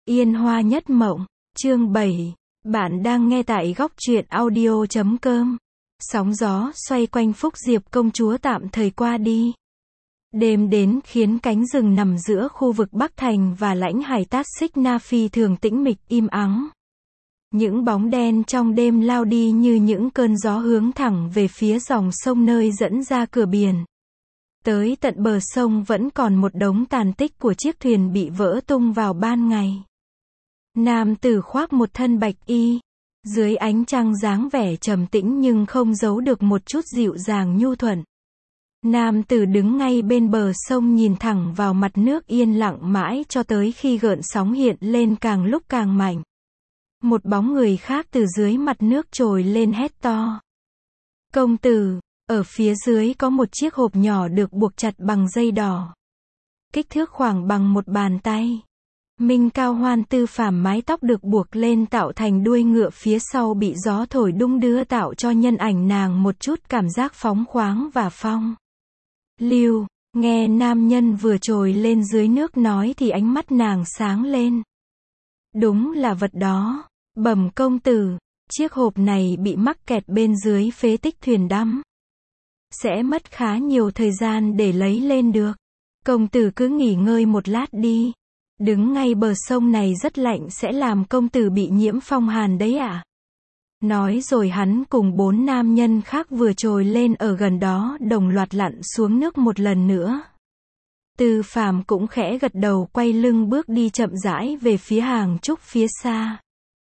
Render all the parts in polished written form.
Yên Hoa Nhất Mộng, chương 7. Bạn đang nghe tại góc truyện audio.com. Sóng gió xoay quanh Phúc Diệp công chúa tạm thời qua đi. Đêm đến khiến cánh rừng nằm giữa khu vực Bắc Thành và lãnh hải Tát Xích Na phi thường tĩnh mịch im ắng. Những bóng đen trong đêm lao đi như những cơn gió hướng thẳng về phía dòng sông nơi dẫn ra cửa biển. Tới tận bờ sông vẫn còn một đống tàn tích của chiếc thuyền bị vỡ tung vào ban ngày. Nam tử khoác một thân bạch y, dưới ánh trăng dáng vẻ trầm tĩnh nhưng không giấu được một chút dịu dàng nhu thuận. Nam tử đứng ngay bên bờ sông nhìn thẳng vào mặt nước yên lặng mãi cho tới khi gợn sóng hiện lên càng lúc càng mạnh. Một bóng người khác từ dưới mặt nước trồi lên hét to. Công tử, ở phía dưới có một chiếc hộp nhỏ được buộc chặt bằng dây đỏ. Kích thước khoảng bằng một bàn tay. Minh Cao Hoan Tư Phàm mái tóc được buộc lên tạo thành đuôi ngựa phía sau bị gió thổi đung đưa tạo cho nhân ảnh nàng một chút cảm giác phóng khoáng và phong lưu. Nghe nam nhân vừa trồi lên dưới nước nói thì ánh mắt nàng sáng lên. Đúng là vật đó. Bẩm công tử, chiếc hộp này bị mắc kẹt bên dưới phế tích thuyền đắm. Sẽ mất khá nhiều thời gian để lấy lên được. Công tử cứ nghỉ ngơi một lát đi. Đứng ngay bờ sông này rất lạnh sẽ làm công tử bị nhiễm phong hàn đấy ạ. Nói rồi hắn cùng 4 nam nhân khác vừa trồi lên ở gần đó đồng loạt lặn xuống nước một lần nữa. Tư Phàm cũng khẽ gật đầu quay lưng bước đi chậm rãi về phía hàng trúc phía xa.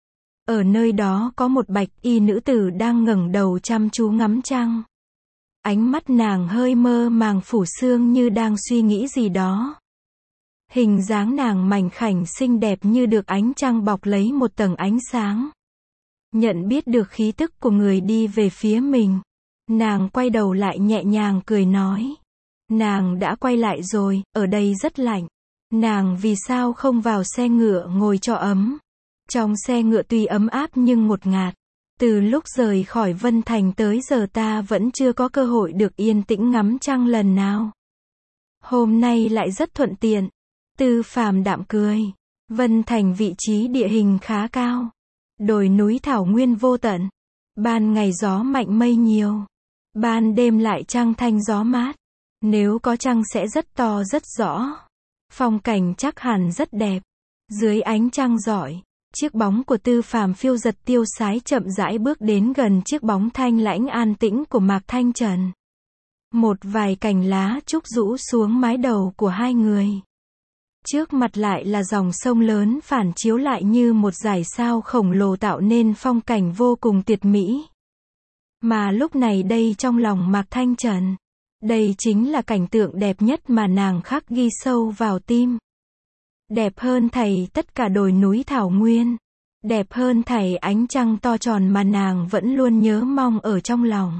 Ở nơi đó có một bạch y nữ tử đang ngẩng đầu chăm chú ngắm trăng. Ánh mắt nàng hơi mơ màng phủ sương như đang suy nghĩ gì đó. Hình dáng nàng mảnh khảnh xinh đẹp như được ánh trăng bọc lấy một tầng ánh sáng. Nhận biết được khí tức của người đi về phía mình. Nàng quay đầu lại nhẹ nhàng cười nói. Nàng đã quay lại rồi, ở đây rất lạnh. Nàng vì sao không vào xe ngựa ngồi cho ấm. Trong xe ngựa tuy ấm áp nhưng ngột ngạt. Từ lúc rời khỏi Vân Thành tới giờ ta vẫn chưa có cơ hội được yên tĩnh ngắm trăng lần nào. Hôm nay lại rất thuận tiện. Tư Phàm đạm cười. Vân Thành vị trí địa hình khá cao. Đồi núi thảo nguyên vô tận. Ban ngày gió mạnh mây nhiều. Ban đêm lại trăng thanh gió mát. Nếu có trăng sẽ rất to rất rõ. Phong cảnh chắc hẳn rất đẹp. Dưới ánh trăng rọi, chiếc bóng của Tư Phàm phiêu giật tiêu sái chậm rãi bước đến gần chiếc bóng thanh lãnh an tĩnh của Mạc Thanh Trần. Một vài cành lá trúc rũ xuống mái đầu của hai người. Trước mặt lại là dòng sông lớn phản chiếu lại như một dải sao khổng lồ tạo nên phong cảnh vô cùng tuyệt mỹ. Mà lúc này đây trong lòng Mạc Thanh Trần, đây chính là cảnh tượng đẹp nhất mà nàng khắc ghi sâu vào tim. Đẹp hơn thảy tất cả đồi núi thảo nguyên. Đẹp hơn thảy ánh trăng to tròn mà nàng vẫn luôn nhớ mong ở trong lòng.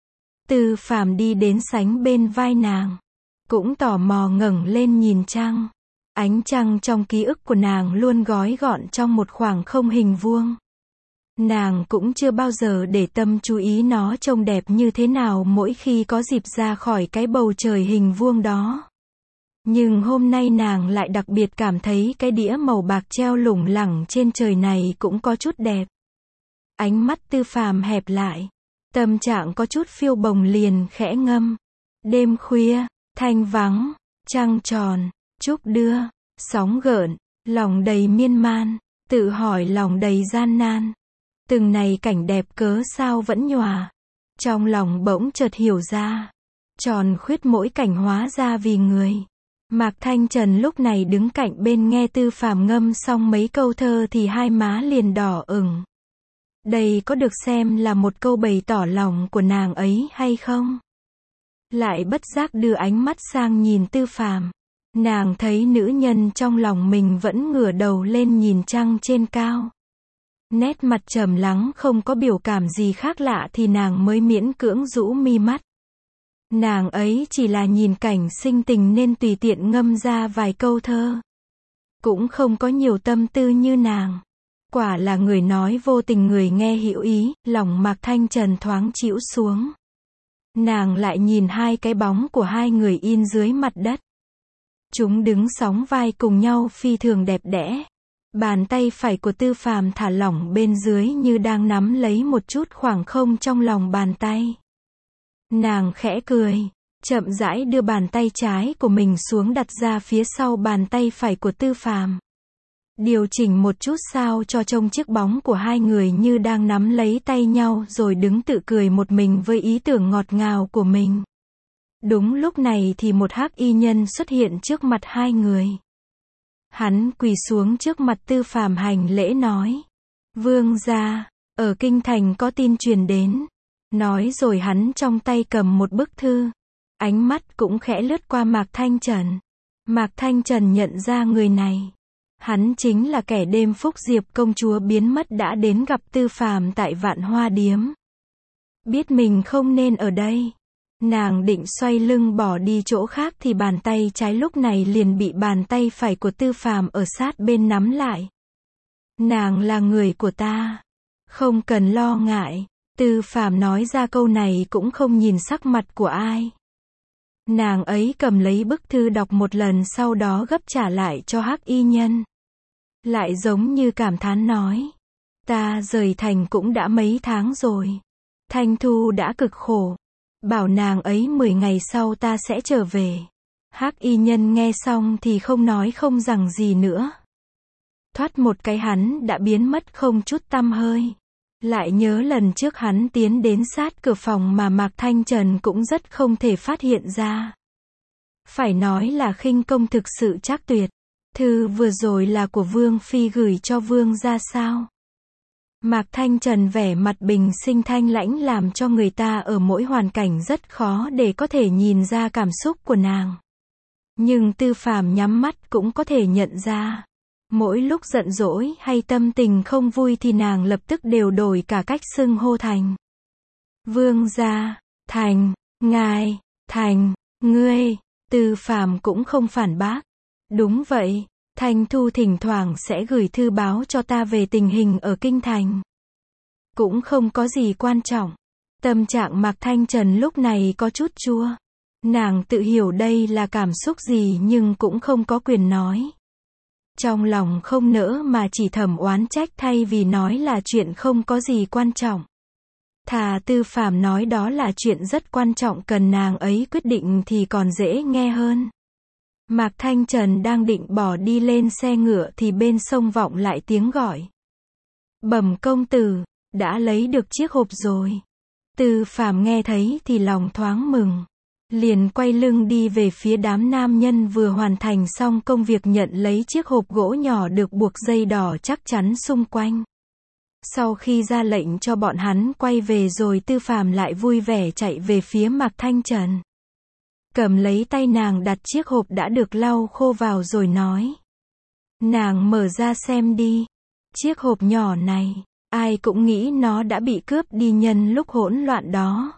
Tư Phàm đi đến sánh bên vai nàng. Cũng tò mò ngẩng lên nhìn trăng. Ánh trăng trong ký ức của nàng luôn gói gọn trong một khoảng không hình vuông. Nàng cũng chưa bao giờ để tâm chú ý nó trông đẹp như thế nào mỗi khi có dịp ra khỏi cái bầu trời hình vuông đó. Nhưng hôm nay nàng lại đặc biệt cảm thấy cái đĩa màu bạc treo lủng lẳng trên trời này cũng có chút đẹp. Ánh mắt Tư Phàm hẹp lại. Tâm trạng có chút phiêu bồng liền khẽ ngâm. Đêm khuya, thanh vắng, trăng tròn, trúc đưa, sóng gợn, lòng đầy miên man, tự hỏi lòng đầy gian nan. Từng này cảnh đẹp cớ sao vẫn nhòa. Trong lòng bỗng chợt hiểu ra. Tròn khuyết mỗi cảnh hóa ra vì người. Mạc Thanh Trần lúc này đứng cạnh bên nghe Tư Phàm ngâm xong mấy câu thơ thì hai má liền đỏ ửng. Đây có được xem là một câu bày tỏ lòng của nàng ấy hay không? Lại bất giác đưa ánh mắt sang nhìn Tư Phàm. Nàng thấy nữ nhân trong lòng mình vẫn ngửa đầu lên nhìn trăng trên cao. Nét mặt trầm lắng không có biểu cảm gì khác lạ thì nàng mới miễn cưỡng rũ mi mắt. Nàng ấy chỉ là nhìn cảnh sinh tình nên tùy tiện ngâm ra vài câu thơ. Cũng không có nhiều tâm tư như nàng. Quả là người nói vô tình người nghe hữu ý, lòng Mạc Thanh Trần thoáng chĩu xuống. Nàng lại nhìn hai cái bóng của hai người in dưới mặt đất. Chúng đứng sóng vai cùng nhau phi thường đẹp đẽ. Bàn tay phải của Tư Phàm thả lỏng bên dưới như đang nắm lấy một chút khoảng không trong lòng bàn tay. Nàng khẽ cười, chậm rãi đưa bàn tay trái của mình xuống đặt ra phía sau bàn tay phải của Tư Phàm. Điều chỉnh một chút sao cho trông chiếc bóng của hai người như đang nắm lấy tay nhau rồi đứng tự cười một mình với ý tưởng ngọt ngào của mình. Đúng lúc này thì một hắc y nhân xuất hiện trước mặt hai người. Hắn quỳ xuống trước mặt Tư Phàm hành lễ nói: Vương gia, ở kinh thành có tin truyền đến. Nói rồi hắn trong tay cầm một bức thư. Ánh mắt cũng khẽ lướt qua Mạc Thanh Trần. Mạc Thanh Trần nhận ra người này. Hắn chính là kẻ đêm Phúc Diệp công chúa biến mất đã đến gặp Tư Phàm tại Vạn Hoa Điếm. Biết mình không nên ở đây, nàng định xoay lưng bỏ đi chỗ khác thì bàn tay trái lúc này liền bị bàn tay phải của Tư Phàm ở sát bên nắm lại. Nàng là người của ta, không cần lo ngại. Tư Phàm nói ra câu này cũng không nhìn sắc mặt của ai. Nàng ấy cầm lấy bức thư đọc một lần sau đó gấp trả lại cho hắc y nhân. Lại giống như cảm thán nói: Ta rời thành cũng đã mấy tháng rồi. Thanh Thu đã cực khổ. Bảo nàng ấy 10 ngày sau ta sẽ trở về. Hắc y nhân nghe xong thì không nói không rằng gì nữa. Thoát một cái hắn đã biến mất không chút tăm hơi. Lại nhớ lần trước hắn tiến đến sát cửa phòng mà Mạc Thanh Trần cũng rất không thể phát hiện ra. Phải nói là khinh công thực sự trác tuyệt. Thư vừa rồi là của Vương Phi gửi cho Vương gia sao? Mạc Thanh Trần vẻ mặt bình sinh thanh lãnh làm cho người ta ở mỗi hoàn cảnh rất khó để có thể nhìn ra cảm xúc của nàng. Nhưng Tư Phàm nhắm mắt cũng có thể nhận ra. Mỗi lúc giận dỗi hay tâm tình không vui thì nàng lập tức đều đổi cả cách xưng hô thành Vương gia, Thành, ngài, Thành, ngươi. Tư Phàm cũng không phản bác. Đúng vậy, Thanh Thu thỉnh thoảng sẽ gửi thư báo cho ta về tình hình ở kinh thành. Cũng không có gì quan trọng. Tâm trạng Mạc Thanh Trần lúc này có chút chua. Nàng tự hiểu đây là cảm xúc gì nhưng cũng không có quyền nói. Trong lòng không nỡ mà chỉ thầm oán trách thay vì nói là chuyện không có gì quan trọng. Thà Tư Phàm nói đó là chuyện rất quan trọng cần nàng ấy quyết định thì còn dễ nghe hơn. Mạc Thanh Trần đang định bỏ đi lên xe ngựa thì bên sông vọng lại tiếng gọi. Bẩm công tử, đã lấy được chiếc hộp rồi. Tư Phàm nghe thấy thì lòng thoáng mừng. Liền quay lưng đi về phía đám nam nhân vừa hoàn thành xong công việc nhận lấy chiếc hộp gỗ nhỏ được buộc dây đỏ chắc chắn xung quanh. Sau khi ra lệnh cho bọn hắn quay về rồi Tư Phàm lại vui vẻ chạy về phía Mạc Thanh Trần. Cầm lấy tay nàng đặt chiếc hộp đã được lau khô vào rồi nói. Nàng mở ra xem đi. Chiếc hộp nhỏ này, ai cũng nghĩ nó đã bị cướp đi nhân lúc hỗn loạn đó.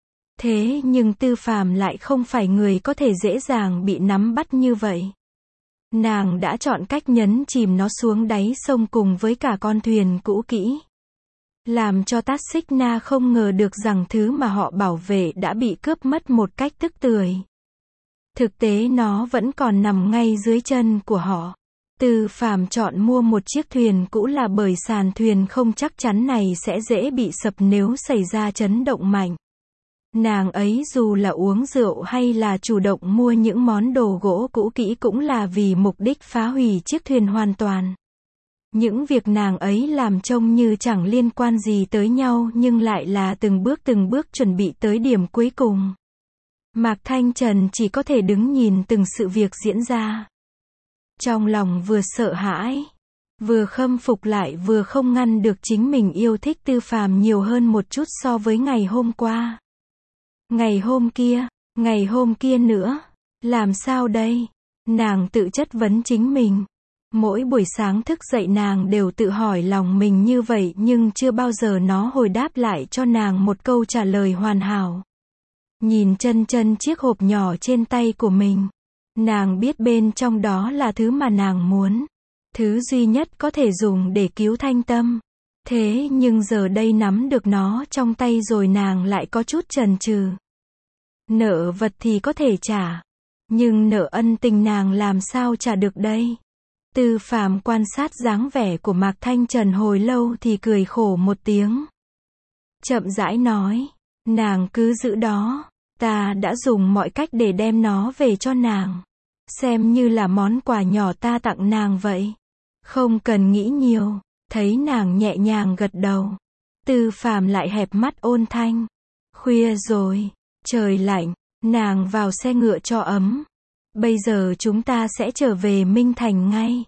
Thế nhưng Tư Phàm lại không phải người có thể dễ dàng bị nắm bắt như vậy. Nàng đã chọn cách nhấn chìm nó xuống đáy sông cùng với cả con thuyền cũ kỹ. Làm cho Tát Xích Na không ngờ được rằng thứ mà họ bảo vệ đã bị cướp mất một cách tức tưởi. Thực tế nó vẫn còn nằm ngay dưới chân của họ. Tư Phàm chọn mua một chiếc thuyền cũ là bởi sàn thuyền không chắc chắn này sẽ dễ bị sập nếu xảy ra chấn động mạnh. Nàng ấy dù là uống rượu hay là chủ động mua những món đồ gỗ cũ kỹ cũng là vì mục đích phá hủy chiếc thuyền hoàn toàn. Những việc nàng ấy làm trông như chẳng liên quan gì tới nhau nhưng lại là từng bước chuẩn bị tới điểm cuối cùng. Mạc Thanh Trần chỉ có thể đứng nhìn từng sự việc diễn ra. Trong lòng vừa sợ hãi, vừa khâm phục lại vừa không ngăn được chính mình yêu thích Tư Phàm nhiều hơn một chút so với ngày hôm qua. Ngày hôm kia nữa, làm sao đây? Nàng tự chất vấn chính mình. Mỗi buổi sáng thức dậy nàng đều tự hỏi lòng mình như vậy nhưng chưa bao giờ nó hồi đáp lại cho nàng một câu trả lời hoàn hảo. Nhìn chân chiếc hộp nhỏ trên tay của mình. Nàng biết bên trong đó là thứ mà nàng muốn. Thứ duy nhất có thể dùng để cứu Thanh Tâm. Thế nhưng giờ đây nắm được nó trong tay rồi nàng lại có chút chần chừ. Nợ vật thì có thể trả. Nhưng nợ ân tình nàng làm sao trả được đây? Tư Phàm quan sát dáng vẻ của Mạc Thanh Trần hồi lâu thì cười khổ một tiếng. Chậm rãi nói, nàng cứ giữ đó, ta đã dùng mọi cách để đem nó về cho nàng. Xem như là món quà nhỏ ta tặng nàng vậy. Không cần nghĩ nhiều, thấy nàng nhẹ nhàng gật đầu. Tư Phàm lại hẹp mắt ôn thanh. Khuya rồi, trời lạnh, nàng vào xe ngựa cho ấm. Bây giờ chúng ta sẽ trở về Minh Thành ngay.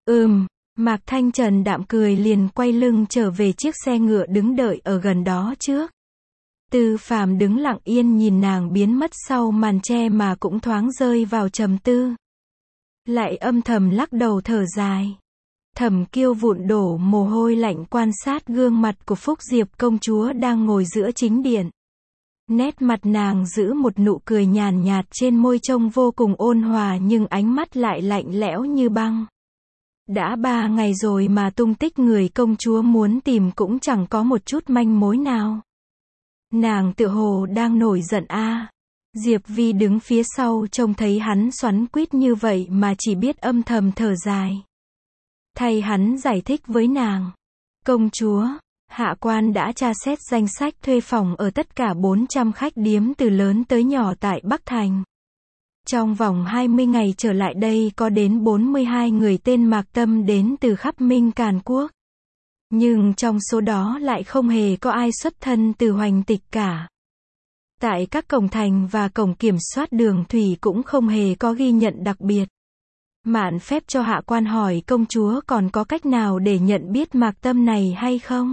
Mạc Thanh Trần đạm cười liền quay lưng trở về chiếc xe ngựa đứng đợi ở gần đó trước. Tư Phàm đứng lặng yên nhìn nàng biến mất sau màn che mà cũng thoáng rơi vào trầm tư. Lại âm thầm lắc đầu thở dài. Thẩm Kiêu vụn đổ mồ hôi lạnh quan sát gương mặt của Phúc Diệp công chúa đang ngồi giữa chính điện. Nét mặt nàng giữ một nụ cười nhàn nhạt trên môi trông vô cùng ôn hòa nhưng ánh mắt lại lạnh lẽo như băng. Đã 3 ngày rồi mà tung tích người công chúa muốn tìm cũng chẳng có một chút manh mối nào. Nàng tựa hồ đang nổi giận a. Diệp Vi đứng phía sau trông thấy hắn xoắn quýt như vậy mà chỉ biết âm thầm thở dài. Thay hắn giải thích với nàng. Công chúa, hạ quan đã tra xét danh sách thuê phòng ở tất cả 400 khách điếm từ lớn tới nhỏ tại Bắc Thành. Trong vòng 20 ngày trở lại đây có đến 42 người tên Mạc Tâm đến từ khắp Minh Càn Quốc. Nhưng trong số đó lại không hề có ai xuất thân từ Hoành Tịch cả. Tại các cổng thành và cổng kiểm soát đường thủy cũng không hề có ghi nhận đặc biệt. Mạn phép cho hạ quan hỏi công chúa còn có cách nào để nhận biết Mạc Tâm này hay không?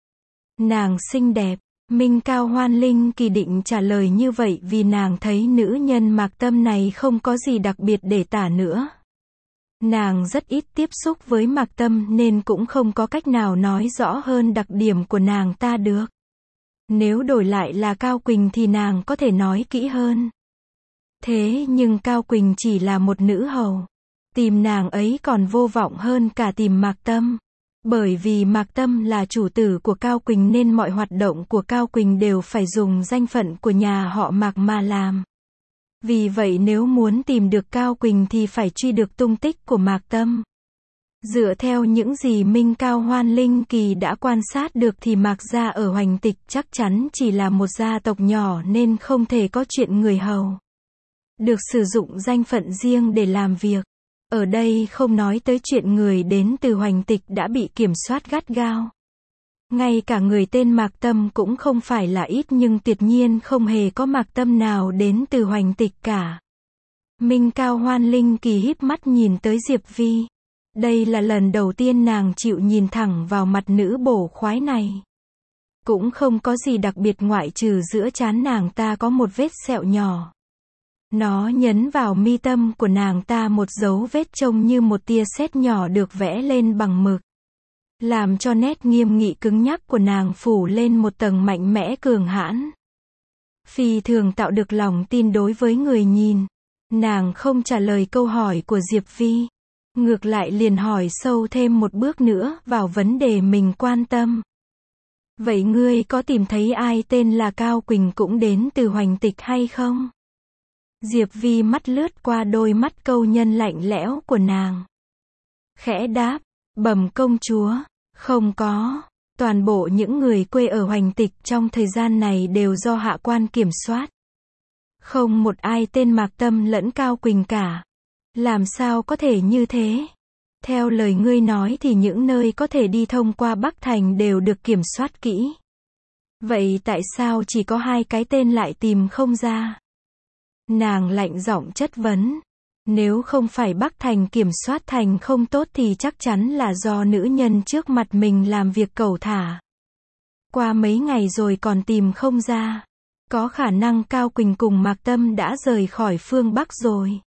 Nàng xinh đẹp. Minh Cao Hoan Linh Kỳ định trả lời như vậy vì nàng thấy nữ nhân Mạc Tâm này không có gì đặc biệt để tả nữa. Nàng rất ít tiếp xúc với Mạc Tâm nên cũng không có cách nào nói rõ hơn đặc điểm của nàng ta được. Nếu đổi lại là Cao Quỳnh thì nàng có thể nói kỹ hơn. Thế nhưng Cao Quỳnh chỉ là một nữ hầu. Tìm nàng ấy còn vô vọng hơn cả tìm Mạc Tâm. Bởi vì Mạc Tâm là chủ tử của Cao Quỳnh nên mọi hoạt động của Cao Quỳnh đều phải dùng danh phận của nhà họ Mạc mà làm. Vì vậy nếu muốn tìm được Cao Quỳnh thì phải truy được tung tích của Mạc Tâm. Dựa theo những gì Minh Cao Hoan Linh Kỳ đã quan sát được thì Mạc gia ở Hoành Tịch chắc chắn chỉ là một gia tộc nhỏ nên không thể có chuyện người hầu. Được sử dụng danh phận riêng để làm việc. Ở đây không nói tới chuyện người đến từ Hoành Tịch đã bị kiểm soát gắt gao. Ngay cả người tên Mạc Tâm cũng không phải là ít nhưng tuyệt nhiên không hề có Mạc Tâm nào đến từ Hoành Tịch cả. Minh Cao Hoan Linh Kỳ híp mắt nhìn tới Diệp Vi. Đây là lần đầu tiên nàng chịu nhìn thẳng vào mặt nữ bổ khoái này. Cũng không có gì đặc biệt ngoại trừ giữa trán nàng ta có một vết sẹo nhỏ. Nó nhấn vào mi tâm của nàng ta một dấu vết trông như một tia sét nhỏ được vẽ lên bằng mực. Làm cho nét nghiêm nghị cứng nhắc của nàng phủ lên một tầng mạnh mẽ cường hãn. Phi thường tạo được lòng tin đối với người nhìn. Nàng không trả lời câu hỏi của Diệp Vi. Ngược lại liền hỏi sâu thêm một bước nữa vào vấn đề mình quan tâm. Vậy ngươi có tìm thấy ai tên là Cao Quỳnh cũng đến từ Hoành Tịch hay không? Diệp Vi mắt lướt qua đôi mắt câu nhân lạnh lẽo của nàng. Khẽ đáp, bẩm công chúa, không có. Toàn bộ những người quê ở Hoành Tịch trong thời gian này đều do hạ quan kiểm soát. Không một ai tên Mạc Tâm lẫn Cao Quỳnh cả. Làm sao có thể như thế? Theo lời ngươi nói thì những nơi có thể đi thông qua Bắc Thành đều được kiểm soát kỹ. Vậy tại sao chỉ có 2 cái tên lại tìm không ra? Nàng lạnh giọng chất vấn. Nếu không phải Bắc Thành kiểm soát thành không tốt thì chắc chắn là do nữ nhân trước mặt mình làm việc cẩu thả. Qua mấy ngày rồi còn tìm không ra. Có khả năng Cao Quỳnh cùng Mạc Tâm đã rời khỏi phương Bắc rồi.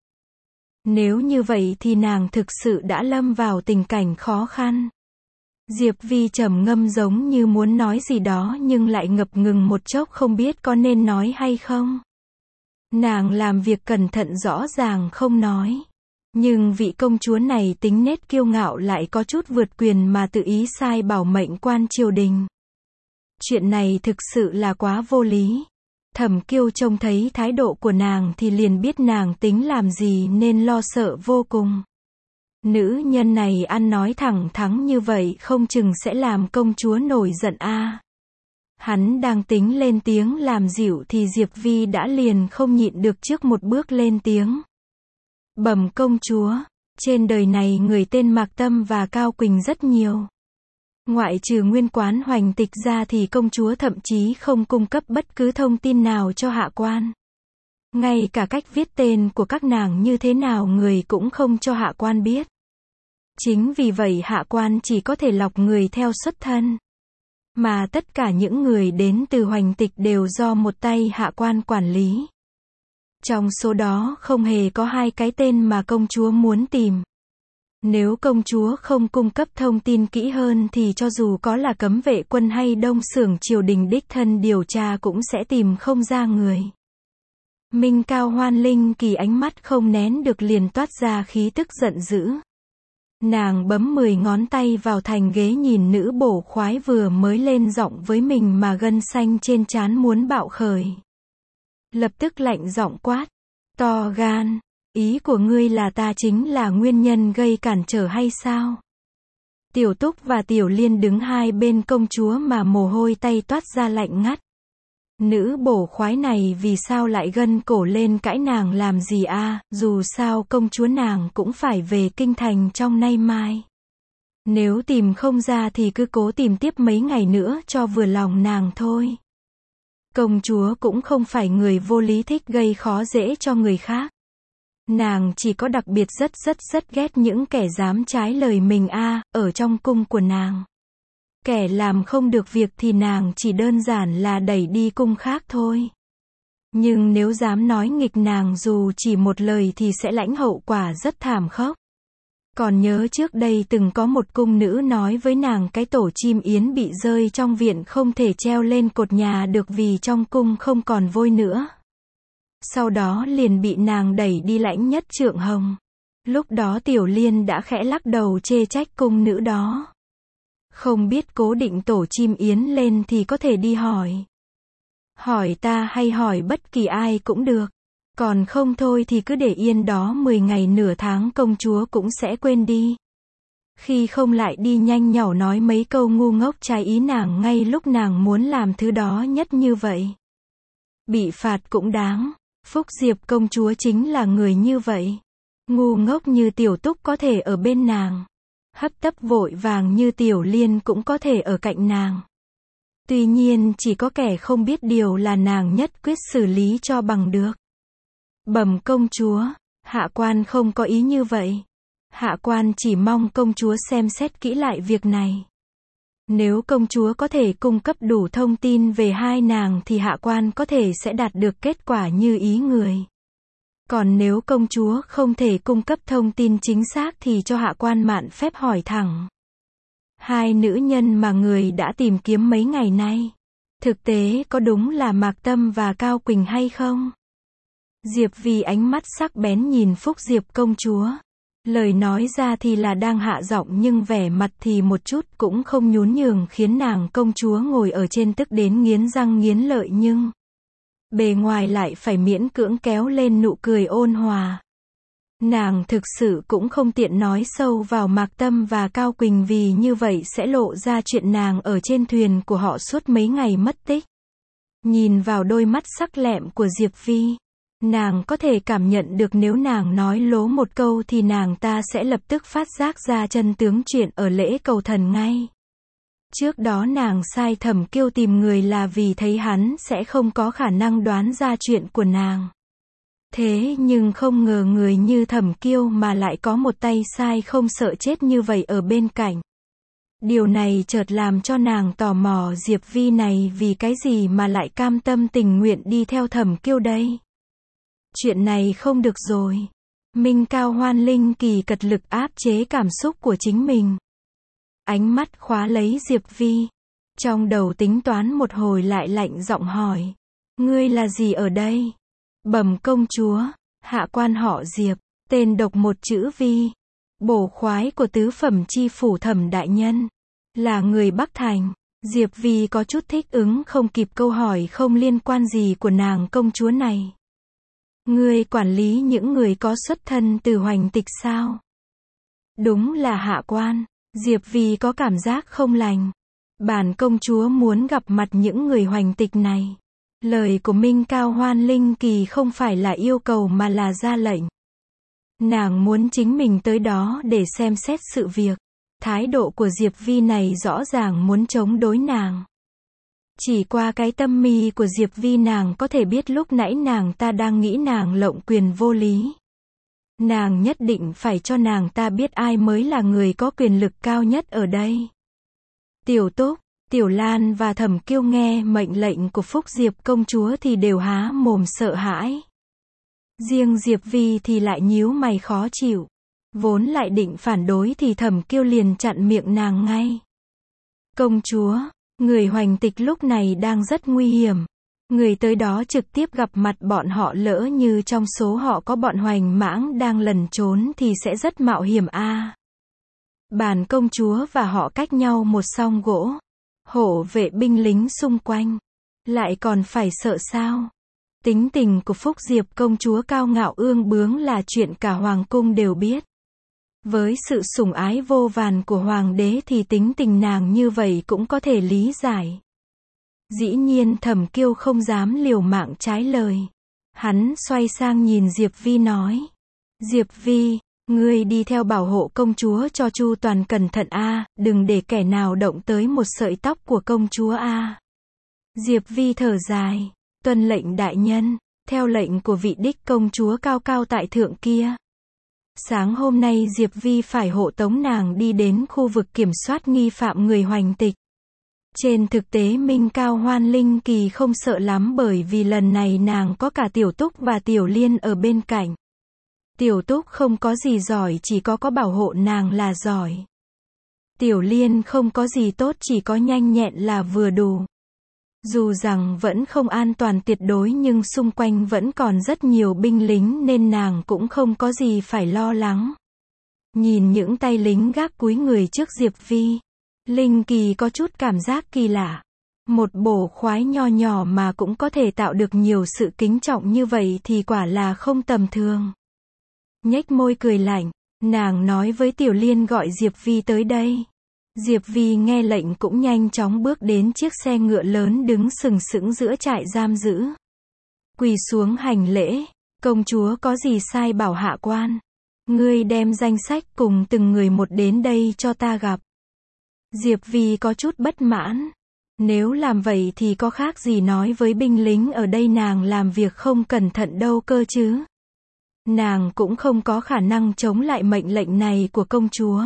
Nếu như vậy thì nàng thực sự đã lâm vào tình cảnh khó khăn. Diệp Vi trầm ngâm giống như muốn nói gì đó nhưng lại ngập ngừng một chốc không biết có nên nói hay không. Nàng làm việc cẩn thận rõ ràng không nói. Nhưng vị công chúa này tính nết kiêu ngạo lại có chút vượt quyền mà tự ý sai bảo mệnh quan triều đình. Chuyện này thực sự là quá vô lý. Thẩm Kiêu trông thấy thái độ của nàng thì liền biết nàng tính làm gì nên lo sợ vô cùng. Nữ nhân này ăn nói thẳng thắn như vậy không chừng sẽ làm công chúa nổi giận a. Hắn đang tính lên tiếng làm dịu thì Diệp Vi đã liền không nhịn được trước một bước lên tiếng. Bẩm công chúa, trên đời này người tên Mạc Tâm và Cao Quỳnh rất nhiều. Ngoại trừ nguyên quán Hoành Tịch ra thì công chúa thậm chí không cung cấp bất cứ thông tin nào cho hạ quan. Ngay cả cách viết tên của các nàng như thế nào người cũng không cho hạ quan biết. Chính vì vậy hạ quan chỉ có thể lọc người theo xuất thân. Mà tất cả những người đến từ Hoành Tịch đều do một tay hạ quan quản lý. Trong số đó không hề có hai cái tên mà công chúa muốn tìm. Nếu công chúa không cung cấp thông tin kỹ hơn thì cho dù có là cấm vệ quân hay đông xưởng triều đình đích thân điều tra cũng sẽ tìm không ra người. Minh Cao Hoan Linh Kỳ ánh mắt không nén được liền toát ra khí tức giận dữ. Nàng bấm 10 ngón tay vào thành ghế nhìn nữ bổ khoái vừa mới lên giọng với mình mà gân xanh trên trán muốn bạo khởi. Lập tức lạnh giọng quát. To gan, ý của ngươi là ta chính là nguyên nhân gây cản trở hay sao? Tiểu Túc và Tiểu Liên đứng hai bên công chúa mà mồ hôi tay toát ra lạnh ngắt. Nữ bổ khoái này vì sao lại gân cổ lên cãi nàng làm gì a? Dù sao công chúa nàng cũng phải về kinh thành trong nay mai. Nếu tìm không ra thì cứ cố tìm tiếp mấy ngày nữa cho vừa lòng nàng thôi. Công chúa cũng không phải người vô lý thích gây khó dễ cho người khác. Nàng chỉ có đặc biệt rất ghét những kẻ dám trái lời mình a. Ở trong cung của nàng. Kẻ làm không được việc thì nàng chỉ đơn giản là đẩy đi cung khác thôi. Nhưng nếu dám nói nghịch nàng dù chỉ một lời thì sẽ lãnh hậu quả rất thảm khốc. Còn nhớ trước đây từng có một cung nữ nói với nàng cái tổ chim yến bị rơi trong viện không thể treo lên cột nhà được vì trong cung không còn vôi nữa. Sau đó liền bị nàng đẩy đi lãnh nhất trượng hồng. Lúc đó Tiểu Liên đã khẽ lắc đầu chê trách cung nữ đó. Không biết cố định tổ chim yến lên thì có thể đi hỏi. Hỏi ta hay hỏi bất kỳ ai cũng được. Còn không thôi thì cứ để yên đó 10 ngày nửa tháng công chúa cũng sẽ quên đi. Khi không lại đi nhanh nhỏ nói mấy câu ngu ngốc trái ý nàng ngay lúc nàng muốn làm thứ đó nhất như vậy. Bị phạt cũng đáng. Phúc Diệp công chúa chính là người như vậy. Ngu ngốc như Tiểu Túc có thể ở bên nàng. Hấp tấp vội vàng như Tiểu Liên cũng có thể ở cạnh nàng. Tuy nhiên chỉ có kẻ không biết điều là nàng nhất quyết xử lý cho bằng được. Bẩm công chúa, hạ quan không có ý như vậy. Hạ quan chỉ mong công chúa xem xét kỹ lại việc này. Nếu công chúa có thể cung cấp đủ thông tin về hai nàng thì hạ quan có thể sẽ đạt được kết quả như ý người. Còn nếu công chúa không thể cung cấp thông tin chính xác thì cho hạ quan mạn phép hỏi thẳng. Hai nữ nhân mà người đã tìm kiếm mấy ngày nay, thực tế có đúng là Mạc Tâm và Cao Quỳnh hay không? Diệp Vi ánh mắt sắc bén nhìn Phúc Diệp công chúa. Lời nói ra thì là đang hạ giọng nhưng vẻ mặt thì một chút cũng không nhún nhường khiến nàng công chúa ngồi ở trên tức đến nghiến răng nghiến lợi nhưng bề ngoài lại phải miễn cưỡng kéo lên nụ cười ôn hòa. Nàng thực sự cũng không tiện nói sâu vào Mạc Tâm và Cao Quỳnh vì như vậy sẽ lộ ra chuyện nàng ở trên thuyền của họ suốt mấy ngày mất tích. Nhìn vào đôi mắt sắc lẹm của Diệp Vi, nàng có thể cảm nhận được nếu nàng nói lố một câu thì nàng ta sẽ lập tức phát giác ra chân tướng chuyện ở lễ cầu thần ngay. Trước đó nàng sai Thẩm Kiêu tìm người là vì thấy hắn sẽ không có khả năng đoán ra chuyện của nàng. Thế nhưng không ngờ người như Thẩm Kiêu mà lại có một tay sai không sợ chết như vậy ở bên cạnh. Điều này chợt làm cho nàng tò mò Diệp Vi này vì cái gì mà lại cam tâm tình nguyện đi theo Thẩm Kiêu đây. Chuyện này không được rồi. Minh Cao Hoan Linh Kỳ cật lực áp chế cảm xúc của chính mình. Ánh mắt khóa lấy Diệp Vi. Trong đầu tính toán một hồi lại lạnh giọng hỏi. Ngươi là gì ở đây? Bẩm công chúa, hạ quan họ Diệp, tên độc một chữ Vi. Bổ khoái của tứ phẩm chi phủ Thẩm đại nhân. Là người Bắc Thành. Diệp Vi có chút thích ứng không kịp câu hỏi không liên quan gì của nàng công chúa này. Ngươi quản lý những người có xuất thân từ Hoành Tịch sao? Đúng là hạ quan. Diệp Vi có cảm giác không lành. Bản công chúa muốn gặp mặt những người hoành tịch này. Lời của Minh Cao Hoan Linh Kỳ không phải là yêu cầu mà là ra lệnh. Nàng muốn chính mình tới đó để xem xét sự việc. Thái độ của Diệp Vi này rõ ràng muốn chống đối nàng. Chỉ qua cái tâm mi của Diệp Vi nàng có thể biết lúc nãy nàng ta đang nghĩ nàng lộng quyền vô lý. Nàng nhất định phải cho nàng ta biết ai mới là người có quyền lực cao nhất ở đây. Tiểu Túc, Tiểu Lan và Thẩm Kiêu nghe mệnh lệnh của Phúc Diệp công chúa thì đều há mồm sợ hãi. Riêng Diệp Vi thì lại nhíu mày khó chịu. Vốn lại định phản đối thì Thẩm Kiêu liền chặn miệng nàng ngay. Công chúa, người hoành tịch lúc này đang rất nguy hiểm. Người tới đó trực tiếp gặp mặt bọn họ lỡ như trong số họ có bọn hoành mãng đang lẩn trốn thì sẽ rất mạo hiểm a. Bản công chúa và họ cách nhau một song gỗ. Hộ vệ binh lính xung quanh. Lại còn phải sợ sao? Tính tình của Phúc Diệp công chúa cao ngạo ương bướng là chuyện cả hoàng cung đều biết. Với sự sủng ái vô vàn của hoàng đế thì tính tình nàng như vậy cũng có thể lý giải. Dĩ nhiên Thẩm Kiêu không dám liều mạng trái lời. Hắn xoay sang nhìn Diệp Vi nói. Diệp Vi, ngươi đi theo bảo hộ công chúa cho chu toàn cẩn thận a, đừng để kẻ nào động tới một sợi tóc của công chúa a. Diệp Vi thở dài. Tuân lệnh đại nhân, theo lệnh của vị đích công chúa cao cao tại thượng kia. Sáng hôm nay Diệp Vi phải hộ tống nàng đi đến khu vực kiểm soát nghi phạm người hoành tịch. Trên thực tế Minh Cao Hoan Linh Kỳ không sợ lắm bởi vì lần này nàng có cả Tiểu Túc và Tiểu Liên ở bên cạnh. Tiểu Túc không có gì giỏi chỉ có bảo hộ nàng là giỏi. Tiểu Liên không có gì tốt chỉ có nhanh nhẹn là vừa đủ. Dù rằng vẫn không an toàn tuyệt đối nhưng xung quanh vẫn còn rất nhiều binh lính nên nàng cũng không có gì phải lo lắng. Nhìn những tay lính gác cúi người trước Diệp Vi, Linh Kỳ có chút cảm giác kỳ lạ. Một bổ khoái nho nhỏ mà cũng có thể tạo được nhiều sự kính trọng như vậy thì quả là không tầm thường. Nhếch môi cười lạnh, nàng nói với Tiểu Liên gọi Diệp Vi tới đây. Diệp Vi nghe lệnh cũng nhanh chóng bước đến chiếc xe ngựa lớn đứng sừng sững giữa trại giam giữ. Quỳ xuống hành lễ, công chúa có gì sai bảo hạ quan. Ngươi đem danh sách cùng từng người một đến đây cho ta gặp. Diệp Vi có chút bất mãn. Nếu làm vậy thì có khác gì nói với binh lính ở đây nàng làm việc không cẩn thận đâu cơ chứ. Nàng cũng không có khả năng chống lại mệnh lệnh này của công chúa.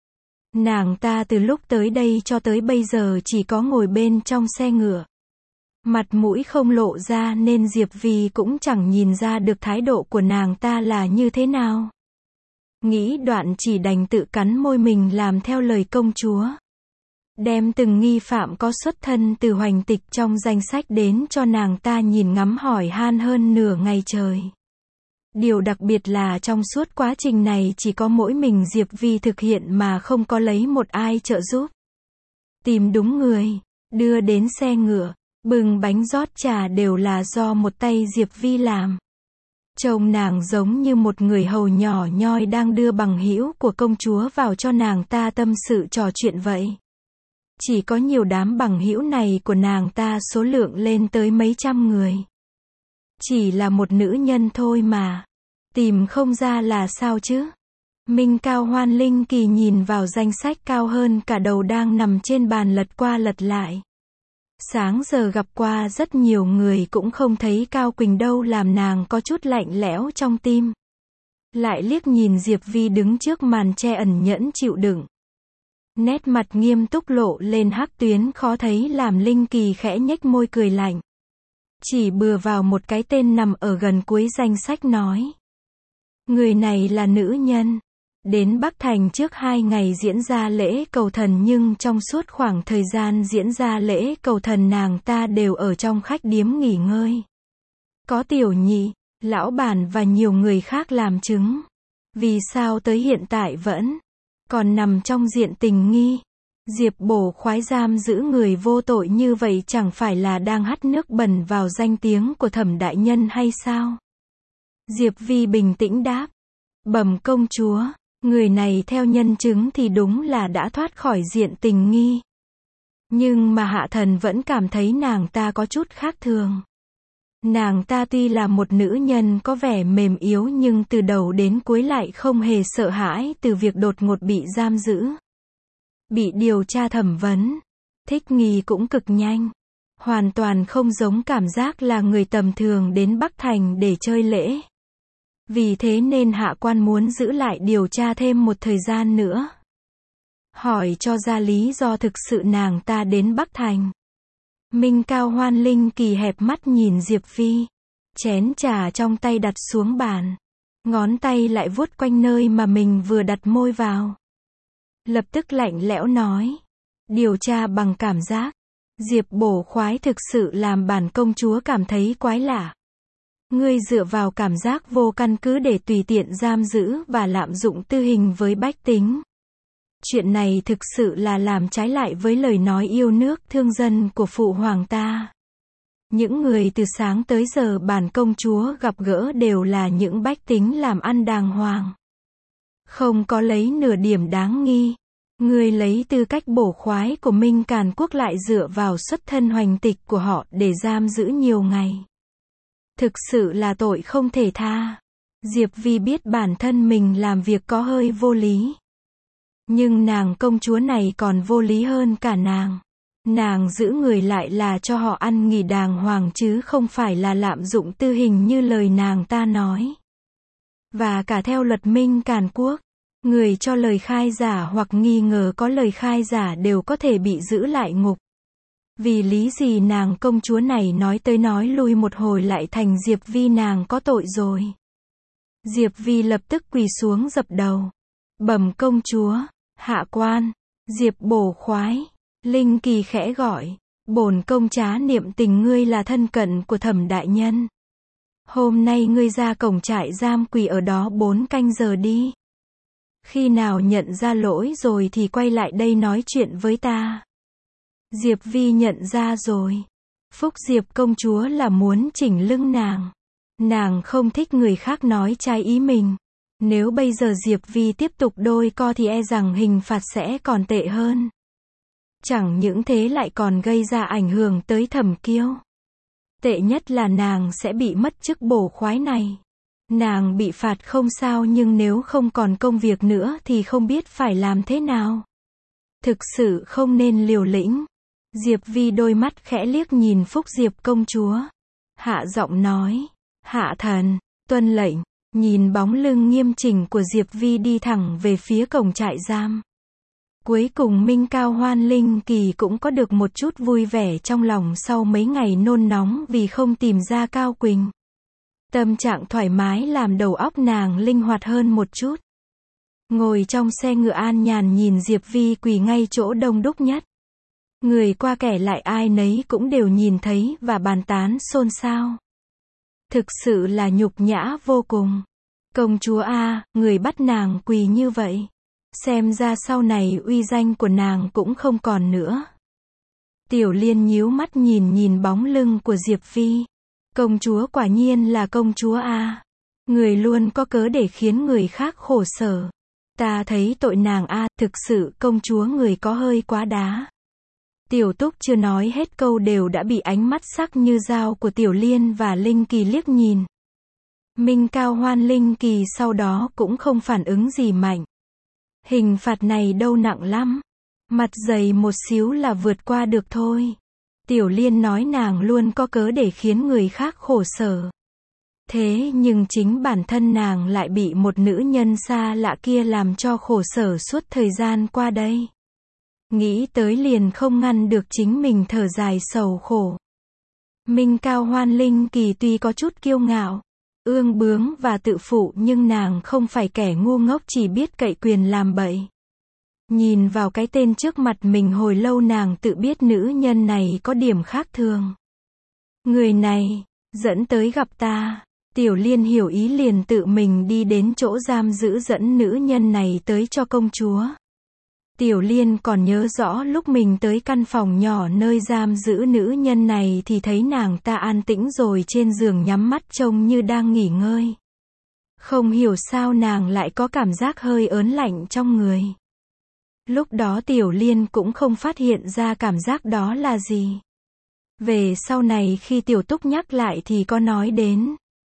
Nàng ta từ lúc tới đây cho tới bây giờ chỉ có ngồi bên trong xe ngựa. Mặt mũi không lộ ra nên Diệp Vi cũng chẳng nhìn ra được thái độ của nàng ta là như thế nào. Nghĩ đoạn chỉ đành tự cắn môi mình làm theo lời công chúa. Đem từng nghi phạm có xuất thân từ hoành tịch trong danh sách đến cho nàng ta nhìn ngắm hỏi han hơn nửa ngày trời. Điều đặc biệt là trong suốt quá trình này chỉ có mỗi mình Diệp Vi thực hiện mà không có lấy một ai trợ giúp. Tìm đúng người, đưa đến xe ngựa, bưng bánh rót trà đều là do một tay Diệp Vi làm. Trông nàng giống như một người hầu nhỏ nhoi đang đưa bằng hữu của công chúa vào cho nàng ta tâm sự trò chuyện vậy. Chỉ có nhiều đám bằng hữu này của nàng ta số lượng lên tới mấy trăm người. Chỉ là một nữ nhân thôi mà. Tìm không ra là sao chứ? Minh Cao Hoan Linh Kỳ nhìn vào danh sách cao hơn cả đầu đang nằm trên bàn lật qua lật lại. Sáng giờ gặp qua rất nhiều người cũng không thấy Cao Quỳnh đâu làm nàng có chút lạnh lẽo trong tim. Lại liếc nhìn Diệp Vi đứng trước màn che ẩn nhẫn chịu đựng. Nét mặt nghiêm túc lộ lên hắc tuyến khó thấy làm Linh Kỳ khẽ nhếch môi cười lạnh. Chỉ bừa vào một cái tên nằm ở gần cuối danh sách nói. Người này là nữ nhân. Đến Bắc Thành trước 2 ngày diễn ra lễ cầu thần nhưng trong suốt khoảng thời gian diễn ra lễ cầu thần nàng ta đều ở trong khách điếm nghỉ ngơi. Có Tiểu Nhị, lão bản và nhiều người khác làm chứng. Vì sao tới hiện tại vẫn còn nằm trong diện tình nghi? Diệp bổ khoái giam giữ người vô tội như vậy chẳng phải là đang hắt nước bẩn vào danh tiếng của Thẩm đại nhân hay sao? Diệp Vi bình tĩnh đáp. Bẩm công chúa, Người này theo nhân chứng thì đúng là đã thoát khỏi diện tình nghi. Nhưng mà Hạ Thần vẫn cảm thấy nàng ta có chút khác thường. Nàng ta tuy là một nữ nhân có vẻ mềm yếu nhưng từ đầu đến cuối lại không hề sợ hãi từ việc đột ngột bị giam giữ. Bị điều tra thẩm vấn. Thích nghi cũng cực nhanh. Hoàn toàn không giống cảm giác là người tầm thường đến Bắc Thành để chơi lễ. Vì thế nên hạ quan muốn giữ lại điều tra thêm một thời gian nữa. Hỏi cho ra lý do thực sự nàng ta đến Bắc Thành. Minh Cao Hoan Linh Kỳ hẹp mắt nhìn Diệp Vi. Chén trà trong tay đặt xuống bàn. Ngón tay lại vuốt quanh nơi mà mình vừa đặt môi vào. Lập tức lạnh lẽo nói. Điều tra bằng cảm giác. Diệp Bổ Khoái thực sự làm bản công chúa cảm thấy quái lạ. Ngươi dựa vào cảm giác vô căn cứ để tùy tiện giam giữ và lạm dụng tư hình với bách tính. Chuyện này thực sự là làm trái lại với lời nói yêu nước thương dân của phụ hoàng ta. Những người từ sáng tới giờ bản công chúa gặp gỡ đều là những bách tính làm ăn đàng hoàng. Không có lấy nửa điểm đáng nghi. Ngươi lấy tư cách bổ khoái của Minh Càn Quốc lại dựa vào xuất thân hoành tịch của họ để giam giữ nhiều ngày. Thực sự là tội không thể tha. Diệp Vi biết bản thân mình làm việc có hơi vô lý. Nhưng nàng công chúa này còn vô lý hơn cả nàng. Nàng giữ người lại là cho họ ăn nghỉ đàng hoàng chứ không phải là lạm dụng tư hình như lời nàng ta nói. Và cả theo luật Minh Càn Quốc, người cho lời khai giả hoặc nghi ngờ có lời khai giả đều có thể bị giữ lại ngục. Vì lý gì nàng công chúa này nói tới nói lui một hồi lại thành Diệp Vi nàng có tội rồi. Diệp Vi lập tức quỳ xuống dập đầu. Bẩm công chúa, hạ quan, Diệp Bổ Khoái. Linh Kỳ khẽ gọi. Bổn công trá niệm tình ngươi là thân cận của Thẩm đại nhân. Hôm nay ngươi ra cổng trại giam quỳ ở đó 4 canh giờ đi. Khi nào nhận ra lỗi rồi thì quay lại đây nói chuyện với ta. Diệp Vi nhận ra rồi. Phúc Diệp công chúa là muốn chỉnh lưng nàng. Nàng không thích người khác nói trái ý mình. Nếu bây giờ Diệp Vi tiếp tục đôi co thì e rằng hình phạt sẽ còn tệ hơn. Chẳng những thế lại còn gây ra ảnh hưởng tới Thẩm Kiêu. Tệ nhất là nàng sẽ bị mất chức bổ khoái này. Nàng bị phạt không sao nhưng nếu không còn công việc nữa thì không biết phải làm thế nào. Thực sự không nên liều lĩnh. Diệp Vi đôi mắt khẽ liếc nhìn Phúc Diệp công chúa. Hạ giọng nói. Hạ thần, tuân lệnh. Nhìn bóng lưng nghiêm chỉnh của Diệp Vi đi thẳng về phía cổng trại giam. Cuối cùng Minh Cao Hoan Linh Kỳ cũng có được một chút vui vẻ trong lòng sau mấy ngày nôn nóng vì không tìm ra Cao Quỳnh. Tâm trạng thoải mái làm đầu óc nàng linh hoạt hơn một chút. Ngồi trong xe ngựa an nhàn nhìn Diệp Vi quỳ ngay chỗ đông đúc nhất. Người qua kẻ lại ai nấy cũng đều nhìn thấy và bàn tán xôn xao. Thực sự là nhục nhã vô cùng. Công chúa a, người bắt nàng quỳ như vậy. Xem ra sau này uy danh của nàng cũng không còn nữa. Tiểu Liên nhíu mắt nhìn bóng lưng của Diệp Vi. Công chúa quả nhiên là công chúa a. Người luôn có cớ để khiến người khác khổ sở. Ta thấy tội nàng a, thực sự công chúa người có hơi quá đá. Tiểu Túc chưa nói hết câu đều đã bị ánh mắt sắc như dao của Tiểu Liên và Linh Kỳ liếc nhìn. Minh Cao Hoan Linh Kỳ sau đó cũng không phản ứng gì mạnh. Hình phạt này đâu nặng lắm. Mặt dày một xíu là vượt qua được thôi. Tiểu Liên nói nàng luôn có cớ để khiến người khác khổ sở. Thế nhưng chính bản thân nàng lại bị một nữ nhân xa lạ kia làm cho khổ sở suốt thời gian qua đây. Nghĩ tới liền không ngăn được chính mình thở dài sầu khổ. Minh Cao Hoan Linh Kỳ tuy có chút kiêu ngạo, ương bướng và tự phụ nhưng nàng không phải kẻ ngu ngốc chỉ biết cậy quyền làm bậy. Nhìn vào cái tên trước mặt mình hồi lâu nàng tự biết nữ nhân này có điểm khác thường. Người này, dẫn tới gặp ta. Tiểu Liên hiểu ý liền tự mình đi đến chỗ giam giữ dẫn nữ nhân này tới cho công chúa. Tiểu Liên còn nhớ rõ lúc mình tới căn phòng nhỏ nơi giam giữ nữ nhân này thì thấy nàng ta an tĩnh rồi trên giường nhắm mắt trông như đang nghỉ ngơi. Không hiểu sao nàng lại có cảm giác hơi ớn lạnh trong người. Lúc đó Tiểu Liên cũng không phát hiện ra cảm giác đó là gì. Về sau này khi Tiểu Túc nhắc lại thì có nói đến.